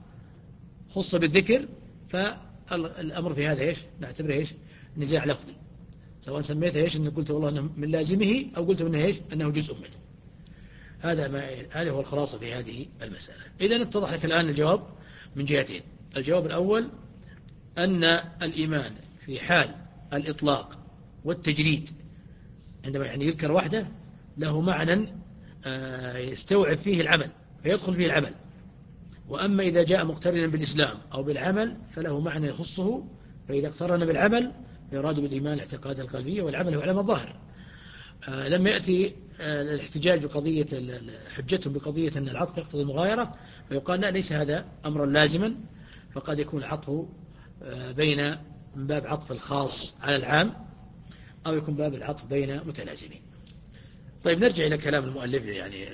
خص بالذكر، فالأمر في هذا إيش؟ نعتبره إيش؟ نزاع لفظي، سواء سميته إيش؟ أنه قلت والله أنه من لازمه أو قلت منه إيش؟ أنه جزء منه. هذا ما هذا هو الخلاصة في هذه المسألة. إذن اتضح لك الآن الجواب من جهتين. الجواب الأول أن الإيمان في حال الإطلاق والتجريد عندما يعني يذكر وحده له معنى يستوعب فيه العمل فيدخل فيه العمل، وأما إذا جاء مقترنا بالإسلام أو بالعمل فله معنى يخصه، فإذا اقترن بالعمل فيراد بالإيمان الاعتقاد القلبي، والعمل هو العمل الظاهر. لما يأتي الاحتجاج بقضية حجتهم بقضية أن العطف يقتضي المغايرة، فيقال لا، ليس هذا أمرا لازما، فقد يكون العطف بين من باب عطف الخاص على العام أو يكون باب العطف بين متلازمين. طيب نرجع إلى كلام المؤلف. يعني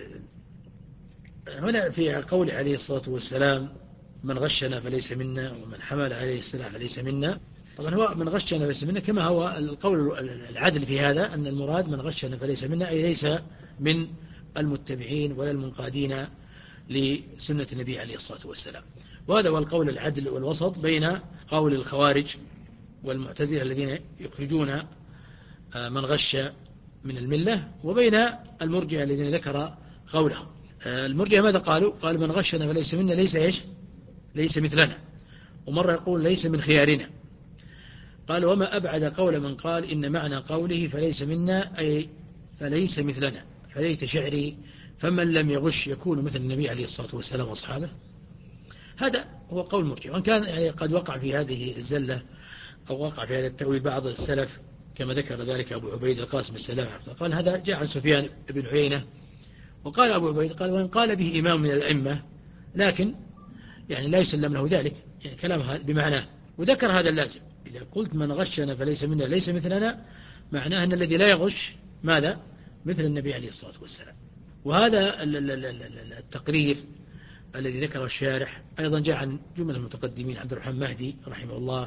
هنا في قول عليه الصلاة والسلام من غشنا فليس منا ومن حمل عليه السلاح فليس منا. طبعا هو من غشنا فليس منا كما هو القول العدل في هذا، أن المراد من غشنا فليس منا أي ليس من المتبعين ولا المنقادين لسنة النبي عليه الصلاة والسلام. وهذا هو القول العدل والوسط بين قول الخوارج والمعتزلة الذين يخرجون من غش من الملة، وبين المرجئة الذين ذكر قولهم. المرجئة ماذا قالوا؟ قال من غشنا فليس منا ليس إيش؟ ليس مثلنا. ومرة يقول ليس من خيارنا. قال وما أبعد قول من قال إن معنى قوله فليس منا أي فليس مثلنا، فليت شعري فمن لم يغش يكون مثل النبي عليه الصلاة والسلام وأصحابه. هذا هو قول مرجئ، وإن كان يعني قد وقع في هذه الزلة أو وقع في هذا التأويل بعض السلف كما ذكر ذلك أبو عبيد القاسم السلام، قال هذا جاء عن سفيان بن عيينة. وقال أبو عبيد قال وإن قال به إمام من الأئمة لكن يعني لا يسلم له ذلك، يعني كلام بمعناه. وذكر هذا اللازم، إذا قلت من غشنا فليس منا ليس مثلنا، معناه أن الذي لا يغش ماذا؟ مثل النبي عليه الصلاة والسلام. وهذا التقرير الذي ذكره الشارح أيضا جاء عن جملة المتقدمين، عبد الرحمن مهدي رحمه الله،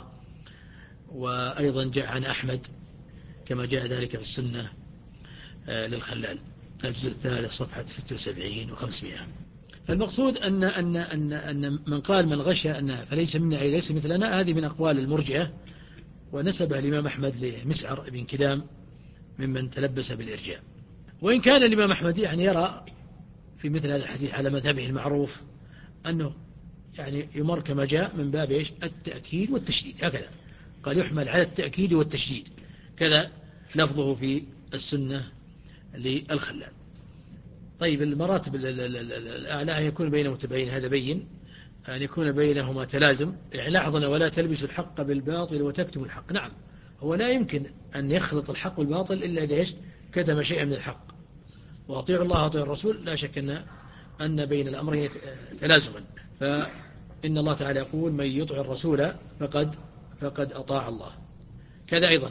وأيضا جاء عن أحمد كما جاء ذلك في السنة للخلال الجزء الثالث صفحة ستة وسبعين وخمسمائة. فالمقصود أن, أن, أن, أن من قال من غش أن فليس منا أي ليس مثلنا، هذه من أقوال المرجئة، ونسبها الإمام أحمد لمسعر بن كدام ممن تلبس بالإرجاء. وإن كان الإمام أحمد يعني يرى في مثل هذا الحديث على مذهبه المعروف أنه يعني يمر كما جاء من باب إيش؟ التأكيد والتشديد، هكذا قال يحمل على التأكيد والتشديد، كذا لفظه في السنة للخلال. طيب المراتب الأعلى أن يكون بين متبعين، هذا بين أن يكون بينهما تلازم. يعني لاحظنا ولا تلبسوا الحق بالباطل وتكتموا الحق. نعم، هو لا يمكن أن يخلط الحق والباطل إلا إذا إيش؟ كتم شيئا من الحق. وأطيعوا الله وأطيعوا الرسول، لا شك أن أن بين الأمرين تلازما. فإن الله تعالى يقول من يطع الرسول فقد فقد أطاع الله. كذا أيضا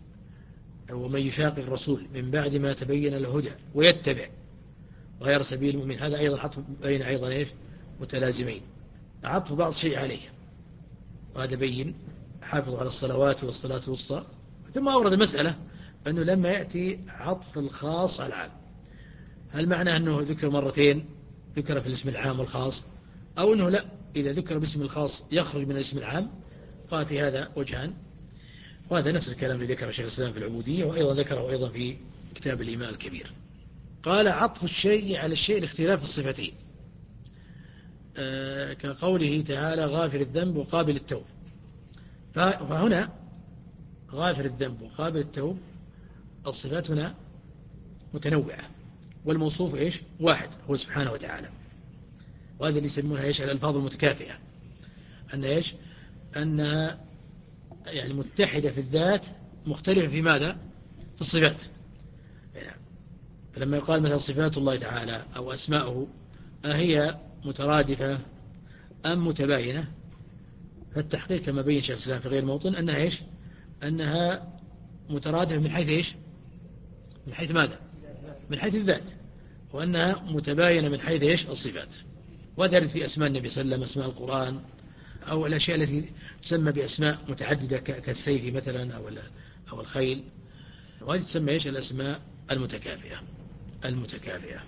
ومن يشاقق الرسول من بعد ما تبين له الهدى ويتبع غير سبيل المؤمن، هذا أيضا عطف بين أيضا إيش؟ متلازمين، عطف بعض شيء عليه، وهذا بين حافظوا على الصلوات والصلاة الوسطى. ثم أورد المسألة أنه لما يأتي عطف الخاص على العام، هل معنى أنه ذكر مرتين، ذكر في الاسم العام والخاص، أو أنه لا، إذا ذكر باسم الخاص يخرج من الاسم العام؟ قال في هذا وجهان، وهذا نفس الكلام الذي ذكره شيخ الإسلام في العبودية، وأيضا ذكره أيضا في كتاب الإيمان الكبير. قال عطف الشيء على الشيء لاختلاف الصفتين، آه كقوله تعالى غافر الذنب وقابل التوب. فهنا غافر الذنب وقابل التوب الصفات هنا متنوعة، والموصوف إيش؟ واحد هو سبحانه وتعالى. وهذا اللي يسمونها إيش؟ الألفاظ المتكافئة، أن إيش؟ أنها يعني متحدة في الذات مختلفة في ماذا؟ في الصفات. فلما يقال مثلا صفات الله تعالى أو أسماؤه أهي مترادفة أم متباينة؟ فالتحقيق كما بين شيخ الإسلام في غير موطن أنها إيش؟ أنها مترادفة من حيث إيش؟ من حيث ماذا؟ من حيث الذات، وأنها متباينة من حيث إيش؟ الصفات. وهذا يرد في أسماء النبي صلى الله عليه وسلم، أسماء القرآن، أو الأشياء التي تسمى بأسماء متعددة كالسيف مثلا أو أو الخيل، وهذه تسمى إيش؟ الأسماء المتكافئة المتكافئة.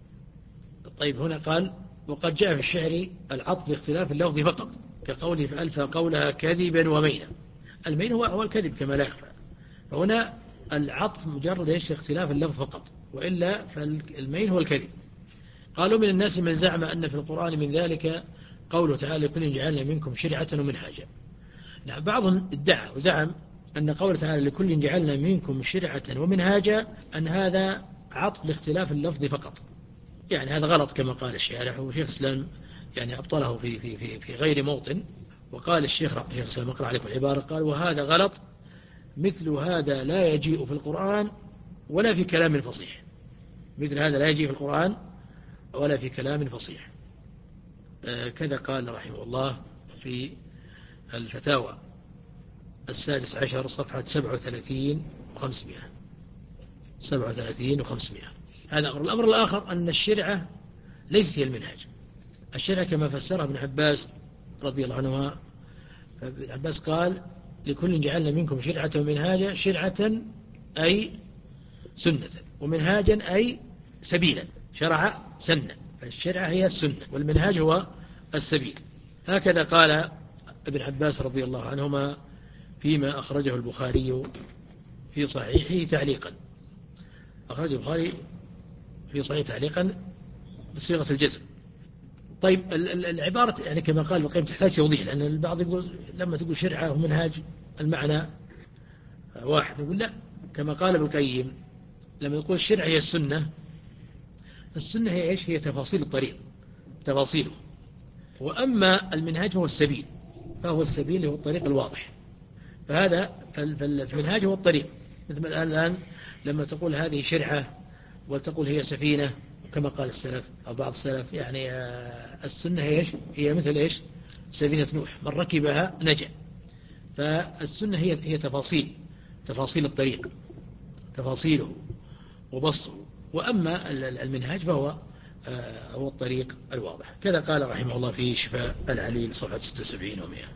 طيب هنا قال وقد جاء في الشعر العطف باختلاف اللفظ فقط، كقوله فألفى قولها كذبا ومينا. المين هو هو الكذب كما لا يخفى، فهنا العطف مجرد إيش؟ اختلاف اللفظ فقط، وإلا فالمين هو الكذب. قالوا من الناس من زعم أن في القرآن من ذلك قوله تعالى لكل جعلنا منكم شرعة ومنهاجا. نعم، بعضهم ادعى وزعم أن قوله تعالى لكل جعلنا منكم شرعة ومنهاجا أن هذا عطف لاختلاف اللفظ فقط. يعني هذا غلط كما قال الشارح، وشيخ الإسلام يعني أبطله في في في في غير موطن. وقال الشيخ شيخ الإسلام أقرأ عليكم العبارة، قال وهذا غلط، مثل هذا لا يجيء في القرآن ولا في كلام فصيح. مثل هذا لا يجيء في القرآن ولا في كلام فصيح. آه كذا قال رحمه الله في الفتاوى السادس عشر صفحة سبعة وثلاثين وخمسمائة سبعة وثلاثين وخمسمائة. هذا أمر. الأمر الآخر أن الشرعة ليست هي المنهاج. الشرعة كما فسرها ابن عباس رضي الله عنهما، ابن عباس قال لكل جعلنا منكم شرعة ومنهاجا. شرعة أي سنة، ومنهاجا أي سبيلا. شرع سنة، فالشرعة هي السنة والمنهاج هو السبيل. هكذا قال ابن عباس رضي الله عنهما فيما أخرجه البخاري في صحيحه تعليقا. أخرجه البخاري في صحيح تعليقا بصيغة الجزم. طيب العبارة يعني كما قال ابن القيم تحتاج توضيح، لأن البعض يقول لما تقول شرعة ومنهاج المعنى واحد. يقول لا، كما قال ابن القيم لما يقول الشرع هي السنة، السنة هي إيش؟ هي تفاصيل الطريق، تفاصيله. وأما المنهاج هو السبيل، فهو السبيل هو الطريق الواضح. فهذا فالمنهاج هو الطريق. مثل الآن الآن لما تقول هذه شرعة وتقول هي سفينة كما قال السلف أو بعض السلف، يعني السنة هي إيش؟ هي مثل إيش؟ سفينة نوح، من ركبها نجا. فالسنة هي هي تفاصيل تفاصيل الطريق، تفاصيله وبسطه. وأما المنهاج فهو هو الطريق الواضح. كذا قال رحمه الله في شفاء العليل صفحة ستة وسبعين ومئة.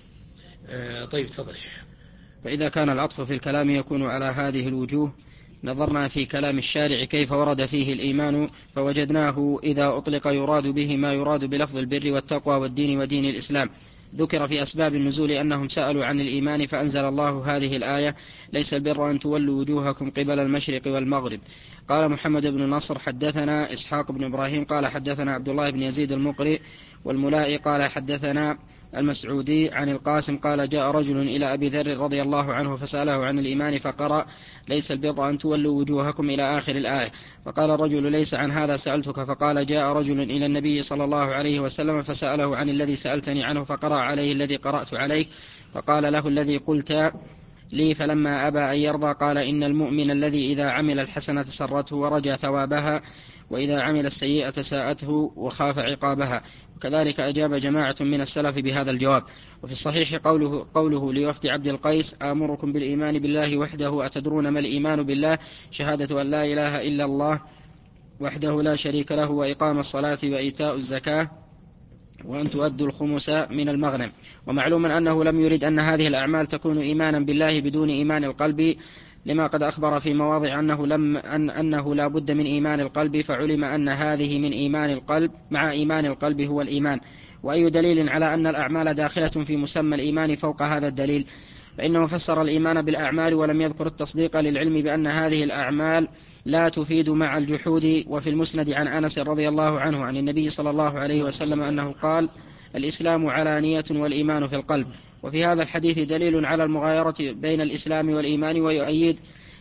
طيب تفضل شيخ. فإذا كان العطف في الكلام يكون على هذه الوجوه، نظرنا في كلام الشارع كيف ورد فيه الإيمان، فوجدناه إذا أطلق يراد به ما يراد بلفظ البر والتقوى والدين ودين الإسلام. ذكر في أسباب النزول أنهم سألوا عن الإيمان فأنزل الله هذه الآية ليس البر أن تولوا وجوهكم قبل المشرق والمغرب. قال محمد بن نصر حدثنا إسحاق بن إبراهيم قال حدثنا عبد الله بن يزيد المقري والملائي قال حدثنا المسعودي عن القاسم قال جاء رجل إلى أبي ذر رضي الله عنه فسأله عن الإيمان فقرأ ليس البر أن تولوا وجوهكم إلى آخر الآية. فقال الرجل ليس عن هذا سألتك. فقال جاء رجل إلى النبي صلى الله عليه وسلم فسأله عن الذي سألتني عنه فقرأ عليه الذي قرأت عليك. فقال له الذي قلت لي فلما أبى أن يرضى قال إن المؤمن الذي إذا عمل الحسنة سرته ورجى ثوابها وإذا عمل السيئة ساءته وخاف عقابها. وكذلك أجاب جماعة من السلف بهذا الجواب. وفي الصحيح قوله, قوله لوفد عبد القيس آمركم بالإيمان بالله وحده أتدرون ما الإيمان بالله؟ شهادة أن لا إله إلا الله وحده لا شريك له وإقام الصلاة وإيتاء الزكاة وأن تؤدوا الخمس من المغنم. ومعلوم أنه لم يرد أن هذه الأعمال تكون إيمانا بالله بدون إيمان القلب، لما قد أخبر في مواضع أنه, لم أن أنه لا بد من إيمان القلب، فعلم أن هذه من إيمان القلب مع إيمان القلب هو الإيمان. وأي دليل على أن الأعمال داخلة في مسمى الإيمان فوق هذا الدليل؟ فإنه فسر الإيمان بالأعمال ولم يذكر التصديق للعلم بأن هذه الأعمال لا تفيد مع الجحود. وفي المسند عن أنس رضي الله عنه عن النبي صلى الله عليه وسلم أنه قال الإسلام علانية والإيمان في القلب. وفي هذا الحديث دليل على المغايرة بين الإسلام والإيمان ويؤيد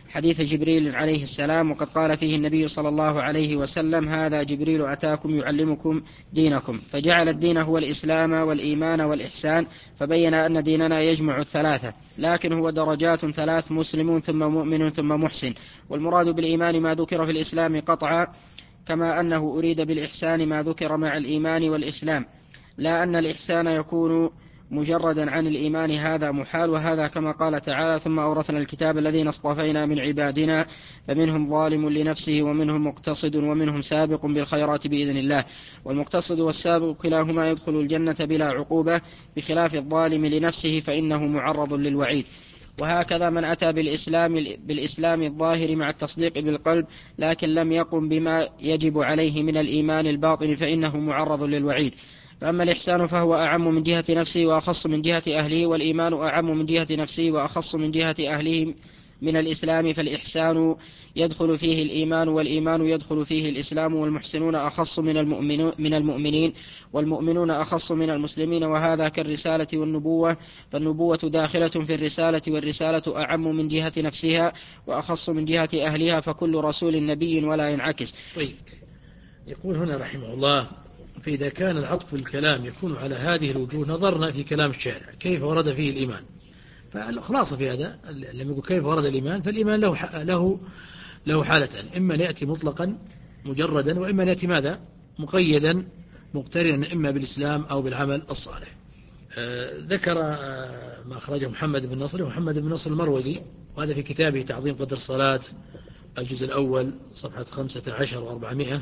حديث جبريل عليه السلام، وقد قال فيه النبي صلى الله عليه وسلم: هذا جبريل أتاكم يعلمكم دينكم، فجعل الدين هو الإسلام والإيمان والإحسان، فبين أن ديننا يجمع الثلاثة، لكن هو درجات ثلاث: مسلم ثم مؤمن ثم محسن. والمراد بالإيمان ما ذكر في الإسلام قطعا، كما أنه أريد بالإحسان ما ذكر مع الإيمان والإسلام، لا أن الإحسان يكون مجردا عن الإيمان، هذا محال. وهذا كما قال تعالى: ثم أورثنا الكتاب الذين اصطفينا من عبادنا فمنهم ظالم لنفسه ومنهم مقتصد ومنهم سابق بالخيرات بإذن الله. والمقتصد والسابق كلاهما يدخل الجنة بلا عقوبة، بخلاف الظالم لنفسه فإنه معرض للوعيد. وهكذا من أتى بالإسلام, بالإسلام الظاهر مع التصديق بالقلب لكن لم يقم بما يجب عليه من الإيمان الباطن فإنه معرض للوعيد. فأما الإحسان فهو أعم من جهة نفسه وأخص من جهة أهله، والإيمان أعم من جهة نفسه وأخص من جهة أهله من الإسلام، فالإحسان يدخل فيه الإيمان والإيمان يدخل فيه الإسلام، والمحسنون أخص من من المؤمنين والمؤمنون أخص من المسلمين. وهذا كالرسالة والنبوة، فالنبوة داخلة في الرسالة، والرسالة أعم من جهة نفسها وأخص من جهة أهلها، فكل رسول نبي ولا ينعكس. طيب، يقول هنا رحمه الله: فإذا كان العطف الكلام يكون على هذه الوجوه نظرنا في كلام الشارع كيف ورد فيه الإيمان. فالخلاصة في هذا لما يقول كيف ورد الإيمان، فالإيمان له له له حالتان: إما أن يأتي مطلقا مجردا، وإما أن يأتي ماذا؟ مقيدا مقترنا، إما بالإسلام أو بالعمل الصالح. آه ذكر آه ما أخرجه محمد بن نصر ومحمد بن نصر المروزي، وهذا في كتابه تعظيم قدر الصلاة الجزء الأول صفحة خمسة عشر وأربعمائة.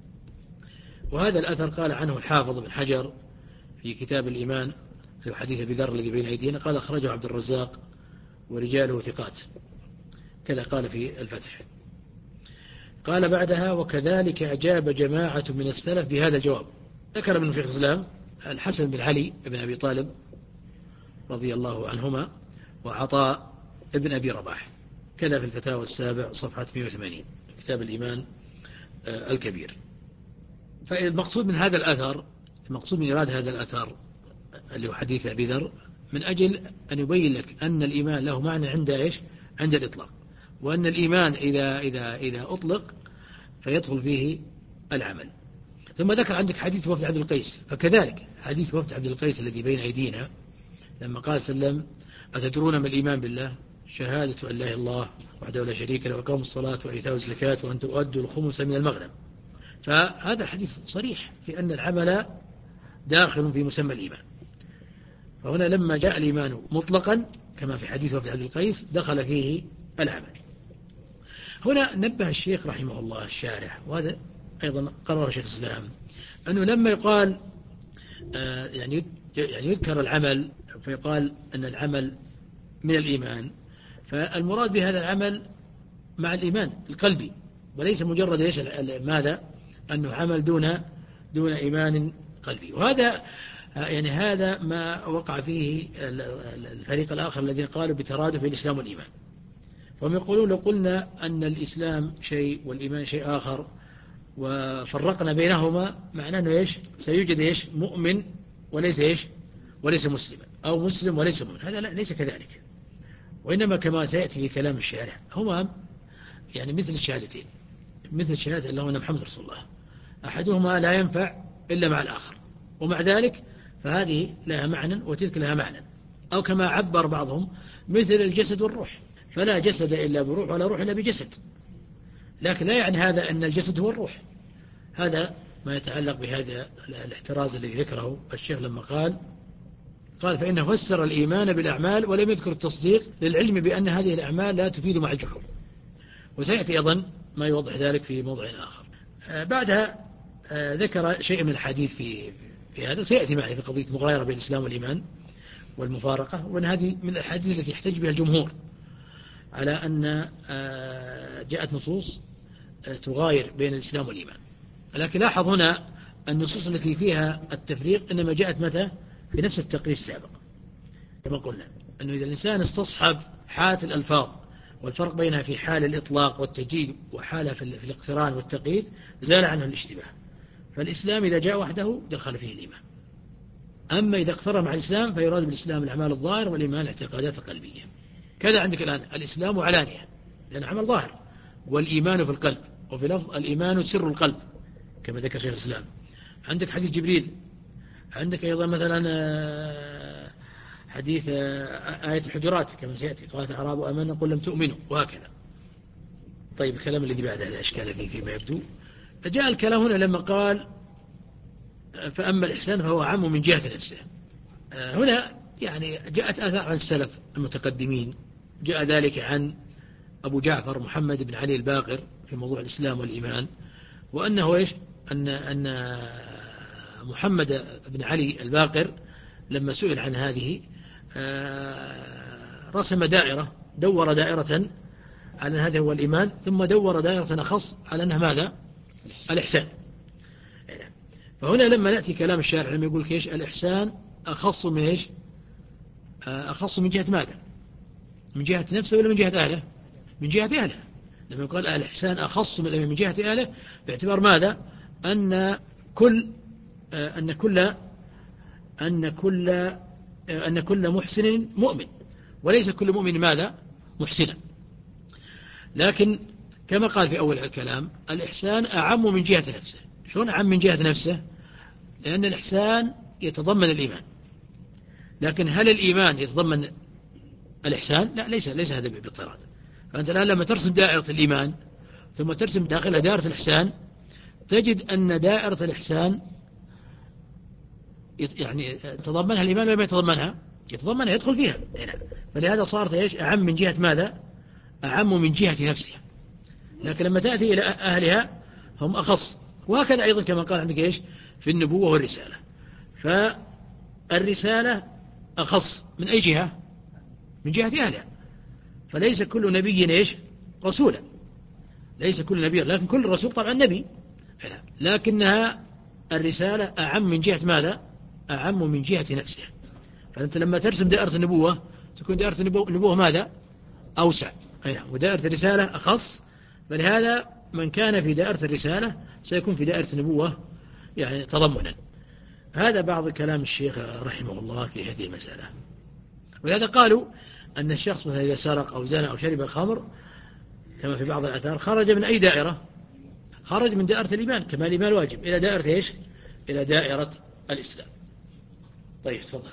وهذا الأثر قال عنه الحافظ بن حجر في كتاب الإيمان في حديث أبي ذر الذي بين أيدينا، قال أخرجه عبد الرزاق ورجاله ثقات، كذا قال في الفتح. قال بعدها: وكذلك أجاب جماعة من السلف بهذا الجواب. ذكر ابن شيخ الإسلام الحسن بن علي بن أبي طالب رضي الله عنهما، وعطاء ابن أبي رباح، كذا في الفتاوى السابع صفحة مئة وثمانين كتاب الإيمان الكبير. فالمقصود من هذا الأثر، المقصود من إرادة هذا الأثر اللي هو حديث أبي ذر، من أجل أن يبين لك أن الإيمان له معنى عند إيش؟ عند الإطلاق، وأن الإيمان إذا إذا إذا أطلق فيدخل فيه العمل. ثم ذكر عندك حديث وفد عبد القيس، فكذلك حديث وفد عبد القيس الذي بين أيدينا لما قال سلم: أتدرون ما الإيمان بالله؟ شهادة أن لا إله إلا الله وحده لا شريك له وإقام الصلاة وإيتاء الزكاة وأن تؤدوا الخمس من المغنم. فهذا الحديث صريح في أن العمل داخل في مسمى الإيمان. فهنا لما جاء الإيمان مطلقا كما في حديث وفد عبد القيس دخل فيه العمل. هنا نبه الشيخ رحمه الله الشارح، وهذا أيضا قرر شيخ الإسلام، أنه لما يقال آه يعني يعني يذكر العمل فيقال أن العمل من الإيمان، فالمراد بهذا العمل مع الإيمان القلبي، وليس مجرد إيش ماذا أنه عمل دون دون إيمان قلبي. وهذا يعني هذا ما وقع فيه الفريق الآخر الذين قالوا بترادف الإسلام والإيمان، وهم يقولون لو قلنا أن الإسلام شيء والإيمان شيء آخر وفرقنا بينهما معناه أنه إيش سيوجد إيش مؤمن وليس إيش وليس مسلما، أو مسلم وليس مؤمن. هذا لا، ليس كذلك، وإنما كما سيأتي في كلام الشارع هما يعني مثل الشهادتين، مثل شهادة الله وأن محمد رسول الله، أحدهما لا ينفع إلا مع الآخر، ومع ذلك فهذه لها معنى وتلك لها معنى. أو كما عبر بعضهم مثل الجسد والروح، فلا جسد إلا بروح ولا روح إلا بجسد، لكن لا يعني هذا أن الجسد هو الروح. هذا ما يتعلق بهذا الاحتراز الذي ذكره الشيخ لما قال قال فإنه فسر الإيمان بالأعمال ولم يذكر التصديق للعلم بأن هذه الأعمال لا تفيد مع الجحود. وسيأتي أيضا ما يوضح ذلك في موضع آخر. بعدها ذكر شيء من الحديث في في هذا، سيأتي معي في قضية مغايرة بين الإسلام والإيمان والمفارقة، وأن هذه من الحديث التي يحتج بها الجمهور على أن جاءت نصوص تغاير بين الإسلام والإيمان. لكن لاحظ هنا النصوص التي فيها التفريق إنما جاءت متى؟ في نفس التقرير السابق، كما قلنا أنه إذا الإنسان استصحب حالة الألفاظ والفرق بينها في حال الإطلاق والتجديد وحالة في الاقتران والتقييد زال عنه الاشتباه. فالإسلام إذا جاء وحده دخل فيه الإيمان، أما إذا اقترن مع الإسلام فيراد بالإسلام الأعمال الظاهر والإيمان الاعتقادات القلبية. كذا عندك الآن الإسلام علانية، لأن عمل ظاهر. والإيمان في القلب، وفي لفظ الإيمان سر القلب كما ذكر شيخ الإسلام. عندك حديث جبريل، عندك أيضا مثلا حديث آية الحجرات كما سيأتي، قالت أعراب آمنا قل لم تؤمنوا، وهكذا. طيب الكلام الذي بعد الأشكال فيه فيما يبدو. جاء الكلام هنا لما قال فأما الإحسان فهو عام من جهة نفسه. هنا يعني جاءت آثار عن السلف المتقدمين، جاء ذلك عن أبو جعفر محمد بن علي الباقر في موضوع الإسلام والإيمان، وأنه إيش أن أن محمد بن علي الباقر لما سئل عن هذه رسم دائرة، دور دائرة على هذا هو الإيمان، ثم دور دائرة أخص على أنها ماذا؟ الإحسان. فهنا لما نأتي كلام الشارع لما يقول كيش الإحسان أخص من إيش؟ أخص من جهة ماذا؟ من جهة نفسه ولا من جهة أهله؟ من جهة أهله. لما يقول الإحسان أخص من جهة أهله باعتبار ماذا؟ أن كل أن كل أن كل أن كل محسن مؤمن، وليس كل مؤمن ماذا؟ محسنا. لكن كما قال في أول الكلام الإحسان أعم من جهة نفسه. شلون أعم من جهة نفسه؟ لأن الإحسان يتضمن الإيمان، لكن هل الإيمان يتضمن الإحسان؟ لا، ليس ليس هذا باضطراد. فأنت الآن لما ترسم دائرة الإيمان ثم ترسم داخلها دائرة الإحسان تجد أن دائرة الإحسان يعني يتضمنها الإيمان ولا ما يتضمنها؟ يتضمنها، يدخل فيها هنا. فلهذا صارت إيش؟ أعم من جهة ماذا؟ أعم من جهة نفسها. لكن لما تأتي إلى أهلها هم أخص. وهكذا أيضا كما قال عندك إيش؟ في النبوة والرسالة. فالرسالة أخص من أي جهة؟ من جهة أهلها. فليس كل نبي إيش؟ رسولا، ليس كل نبي، لكن كل رسول طبعا نبي، لكنها الرسالة أعم من جهة ماذا؟ أعم من جهة نفسها. فأنت لما ترسم دائرة النبوة تكون دائرة النبوة ماذا؟ أوسع، ودائرة الرسالة أخص. فلهذا من كان في دائرة الرسالة سيكون في دائرة النبوة يعني تضمنا. هذا بعض كلام الشيخ رحمه الله في هذه المسألة. ولهذا قالوا أن الشخص مثلا إذا سرق أو زنى أو شرب الخمر كما في بعض الآثار خرج من أي دائرة؟ خرج من دائرة الإيمان كما الإيمان واجب إلى دائرة إيش؟ إلى دائرة الإسلام. طيب تفضل.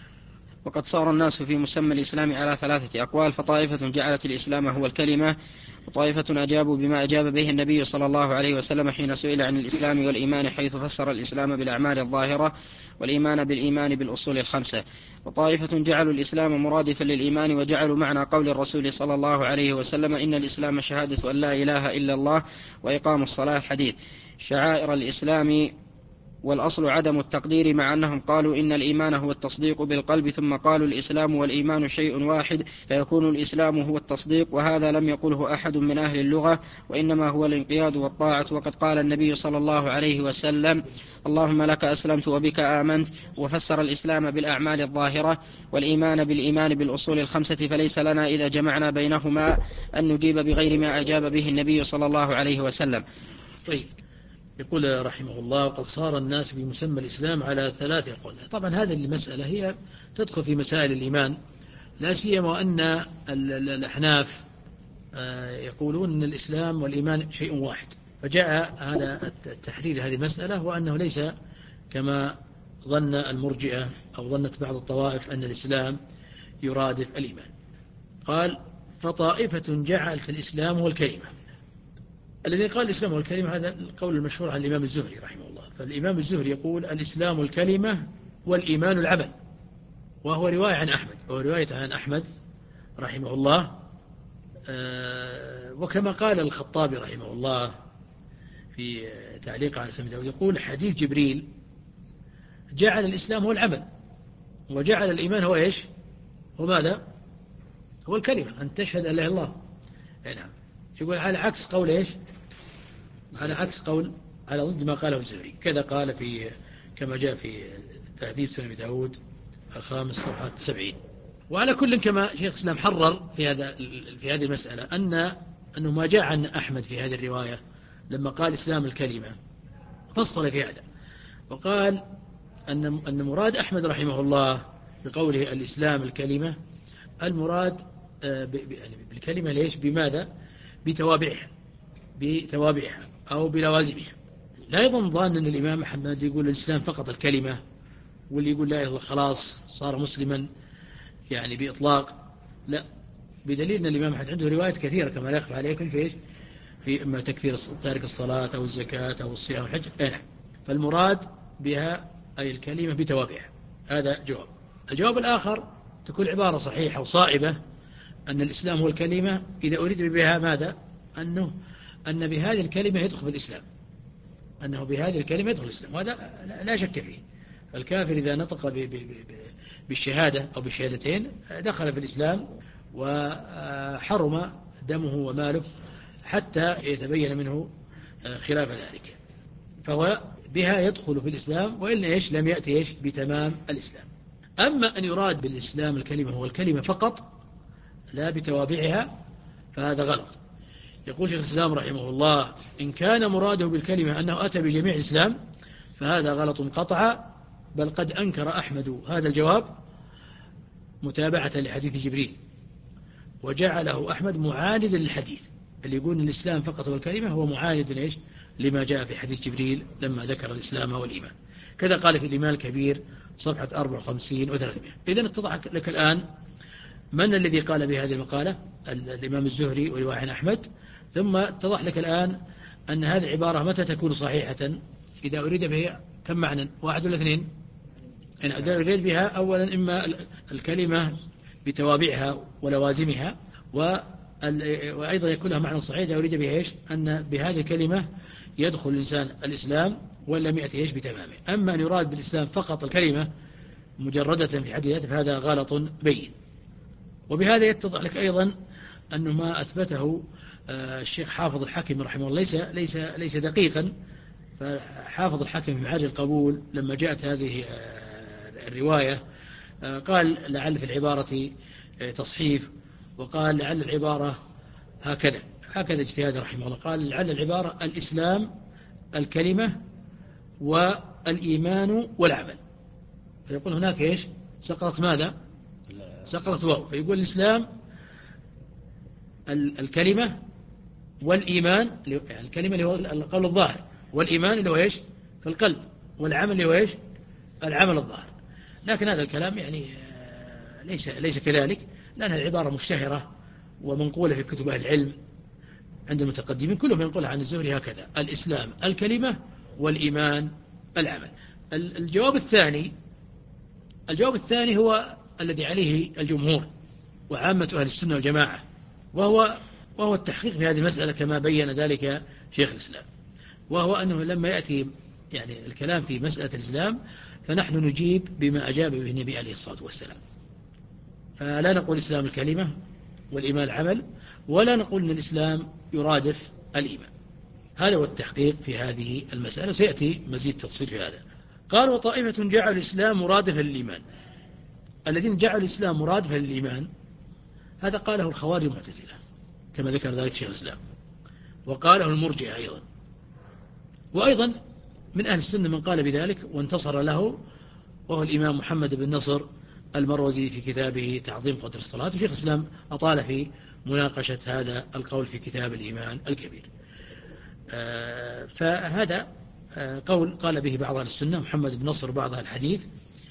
وقد صار الناس في مسمى الإسلام على ثلاثة أقوال، فطائفة جعلت الإسلام هو الكلمة، وطائفة أجابوا بما أجاب به النبي صلى الله عليه وسلم حين سئل عن الإسلام والإيمان، حيث فسر الإسلام بالأعمال الظاهرة والإيمان بالإيمان بالأصول الخمسة. وطائفة جعلوا الإسلام مرادفا للإيمان، وجعلوا معنى قول الرسول صلى الله عليه وسلم إن الإسلام شهادة أن لا إله إلا الله وإقام الصلاة الحديث شعائر الإسلام، والأصل عدم التقدير، مع أنهم قالوا إن الإيمان هو التصديق بالقلب، ثم قالوا الإسلام والإيمان شيء واحد فيكون الإسلام هو التصديق، وهذا لم يقله أحد من أهل اللغة، وإنما هو الانقياد والطاعة. وقد قال النبي صلى الله عليه وسلم اللهم لك أسلمت وبك آمنت، وفسر الإسلام بالأعمال الظاهرة والإيمان بالإيمان بالأصول الخمسة، فليس لنا إذا جمعنا بينهما أن نجيب بغير ما أجاب به النبي صلى الله عليه وسلم. طيب يقول رحمه الله وقد صار الناس في مسمى الإسلام على ثلاثة أقوال. طبعا هذه المسألة هي تدخل في مسائل الإيمان، لا سيما أن الأحناف يقولون أن الإسلام والإيمان شيء واحد، فجاء هذا التحرير هذه المسألة، وأنه ليس كما ظن المرجئة أو ظنت بعض الطوائف أن الإسلام يرادف الإيمان. قال فطائفة جعلت الإسلام هو الكلمة. الذي قال الإسلام والكلمة هذا القول المشهور عن الإمام الزهري رحمه الله. فالإمام الزهري يقول الإسلام الكلمة والإيمان العمل، وهو رواية عن أحمد، وهو رواية عن أحمد رحمه الله. آه وكما قال الخطابي رحمه الله في تعليق على سمي داود يقول حديث جبريل جعل الإسلام هو العمل، وجعل الإيمان هو إيش؟ هو ماذا؟ هو الكلمة، أن تشهد أن لا إله إلا الله. نعم. يقول على عكس قول إيش؟ على عكس قول، على ضد ما قاله الزهري. كذا قال في كما جاء في تهذيب سنن داود الخامس صفحة سبعين. وعلى كل كما شيخ الإسلام حرر في هذا في هذه المسألة أن أنه ما جاء عن أحمد في هذه الرواية لما قال إسلام الكلمة فصل في هذا، وقال أن أن مراد أحمد رحمه الله بقوله الإسلام الكلمة، المراد بالكلمة ليش؟ بماذا؟ بتوابعها بتوابعها أو بلوازمها. لا يظن ظان أن الإمام محمد يقول الإسلام فقط الكلمة، واللي يقول لا إله إلا الله خلاص صار مسلما يعني بإطلاق. لا، بدليل أن الإمام محمد عنده روايات كثيرة كما لا يخفى عليكم في إيش؟ في إما تكفير تارك الصلاة أو الزكاة أو الصيام والحج. نعم، فالمراد بها أي الكلمة بتوابعها. هذا جواب. الجواب الآخر تكون عبارة صحيحة وصائبة أن الإسلام هو الكلمة إذا أريد بها ماذا؟ أنه أن بهذه الكلمة يدخل في الإسلام، أنه بهذه الكلمة يدخل الإسلام، وهذا لا شك فيه. الكافر إذا نطق بالشهادة أو بالشهادتين دخل في الإسلام وحرم دمه وماله حتى يتبين منه خلاف ذلك، فهو بها يدخل في الإسلام، وإلا إيش لم يأتي إيش بتمام الإسلام. أما أن يراد بالإسلام الكلمة هو الكلمة فقط لا بتوابعها فهذا غلط. يقول شيخ الإسلام رحمه الله إن كان مراده بالكلمة أنه أتى بجميع الإسلام فهذا غلط قطعا، بل قد أنكر أحمد هذا الجواب متابعة لحديث جبريل، وجعله أحمد معاندا للحديث اللي يقول الإسلام فقط هو الكلمة، هو معاند إيش لما جاء في حديث جبريل لما ذكر الإسلام والإيمان. كذا قال في الإيمان الكبير صفحة أربعة وخمسين وثلاثمائة. إذن اتضح لك الآن من الذي قال بهذه المقالة؟ الإمام الزهري ورواية عن أحمد. ثم اتضح لك الآن أن هذه العبارة متى تكون صحيحة؟ إذا أريد بها كم معنى؟ واحد ولا اثنين؟ إن أريد بها أولا إما الكلمة بتوابعها ولوازمها، وأيضا يكون لها معنى صحيح إذا أريد بها إيش؟ أن بهذه الكلمة يدخل الإنسان الإسلام ولم يأتي إيش بتمامه. أما أن يراد بالإسلام فقط الكلمة مجردة في حد ذاته فهذا غلط بين. وبهذا يتضح لك أيضا أنه ما أثبته الشيخ حافظ الحكم رحمه الله ليس ليس ليس دقيقا. فحافظ الحكم في معاجل القبول لما جاءت هذه الرواية قال لعل في العبارة تصحيف، وقال لعل العبارة هكذا هكذا اجتهاد رحمه الله، قال لعل العبارة الإسلام الكلمة والإيمان والعمل، فيقول هناك إيش سقطت ماذا؟ سقطت واو، فيقول الإسلام الكلمة والإيمان، يعني الكلمة اللي هو القول الظاهر، والإيمان اللي هو إيش في القلب، والعمل اللي هو إيش العمل الظاهر. لكن هذا الكلام يعني ليس ليس كذلك، لأنها العبارة مشتهرة ومنقولة في كتب أهل العلم عند المتقدمين كلهم ينقلها عن الزهري هكذا: الإسلام الكلمة والإيمان العمل. الجواب الثاني الجواب الثاني هو الذي عليه الجمهور وعامة أهل السنة والجماعة، وهو وهو التحقيق في هذه المسألة كما بين ذلك شيخ الإسلام، وهو أنه لما يأتي يعني الكلام في مسألة الإسلام فنحن نجيب بما أجاب به النبي عليه الصلاة والسلام، فلا نقول الإسلام الكلمة والإيمان العمل، ولا نقول أن الإسلام يرادف الإيمان. هذا هو التحقيق في هذه المسألة، سيأتي مزيد تفصيل في هذا. قال وطائفة جعلوا الإسلام مرادفا للإيمان. الذين جعلوا الإسلام مرادفا للإيمان هذا قاله الخوارج المعتزلة كما ذكر ذلك شيخ الإسلام، وقاله المرجئة أيضا، وأيضا من أهل السنة من قال بذلك وانتصر له، وهو الإمام محمد بن نصر المروزي في كتابه تعظيم قدر الصلاة. وشيخ الإسلام أطال في مناقشة هذا القول في كتاب الإيمان الكبير. آه فهذا آه قول قال به بعض أهل السنة، محمد بن نصر بعض أهل الحديث،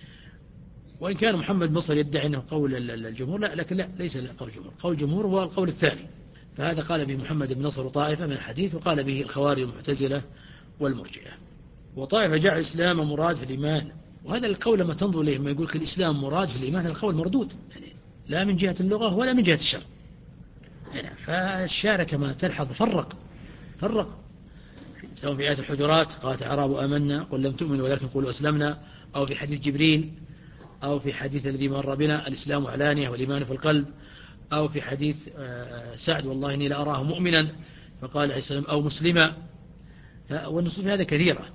وإن كان محمد بن نصر يدعي أنه قول الجمهور، لا لكن لا ليس قول الجمهور، قول الجمهور هو القول الثاني. فهذا قال به محمد بن نصر وطائفة من الحديث، وقال به الخوارج المعتزلة والمرجئة. وطائفة جعل الإسلام مراد في الإيمان، وهذا القول لما تنظر إليه ما يقول الإسلام مراد في الإيمان هذا القول مردود، يعني لا من جهة اللغة ولا من جهة الشرع. يعني فالشارع كما تلحظ فرق فرق سواء في آية الحجرات قالت أعراب آمنا قل لم تؤمنوا ولكن قولوا أسلمنا، أو في حديث جبريل، أو في حديث الذي مر بنا الإسلام علانية والإيمان في القلب، أو في حديث سعد والله إني لأراه مؤمنا فقال عليه السلام أو مسلما. والنصوص هذا كثيرة.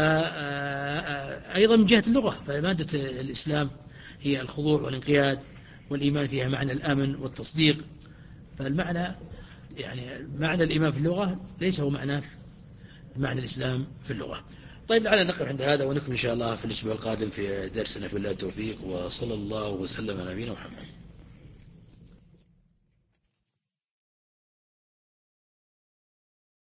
فأيضا من جهة اللغة فمادة الإسلام هي الخضوع والانقياد، والإيمان فيها معنى الأمن والتصديق، فالمعنى يعني معنى الإيمان في اللغة ليس هو معنى معنى الإسلام في اللغة. طيب لعلنا نقف عند هذا ونكمل إن شاء الله في الأسبوع القادم في درسنا في الله التوفيق، وصلى الله وسلم على نبينا محمد.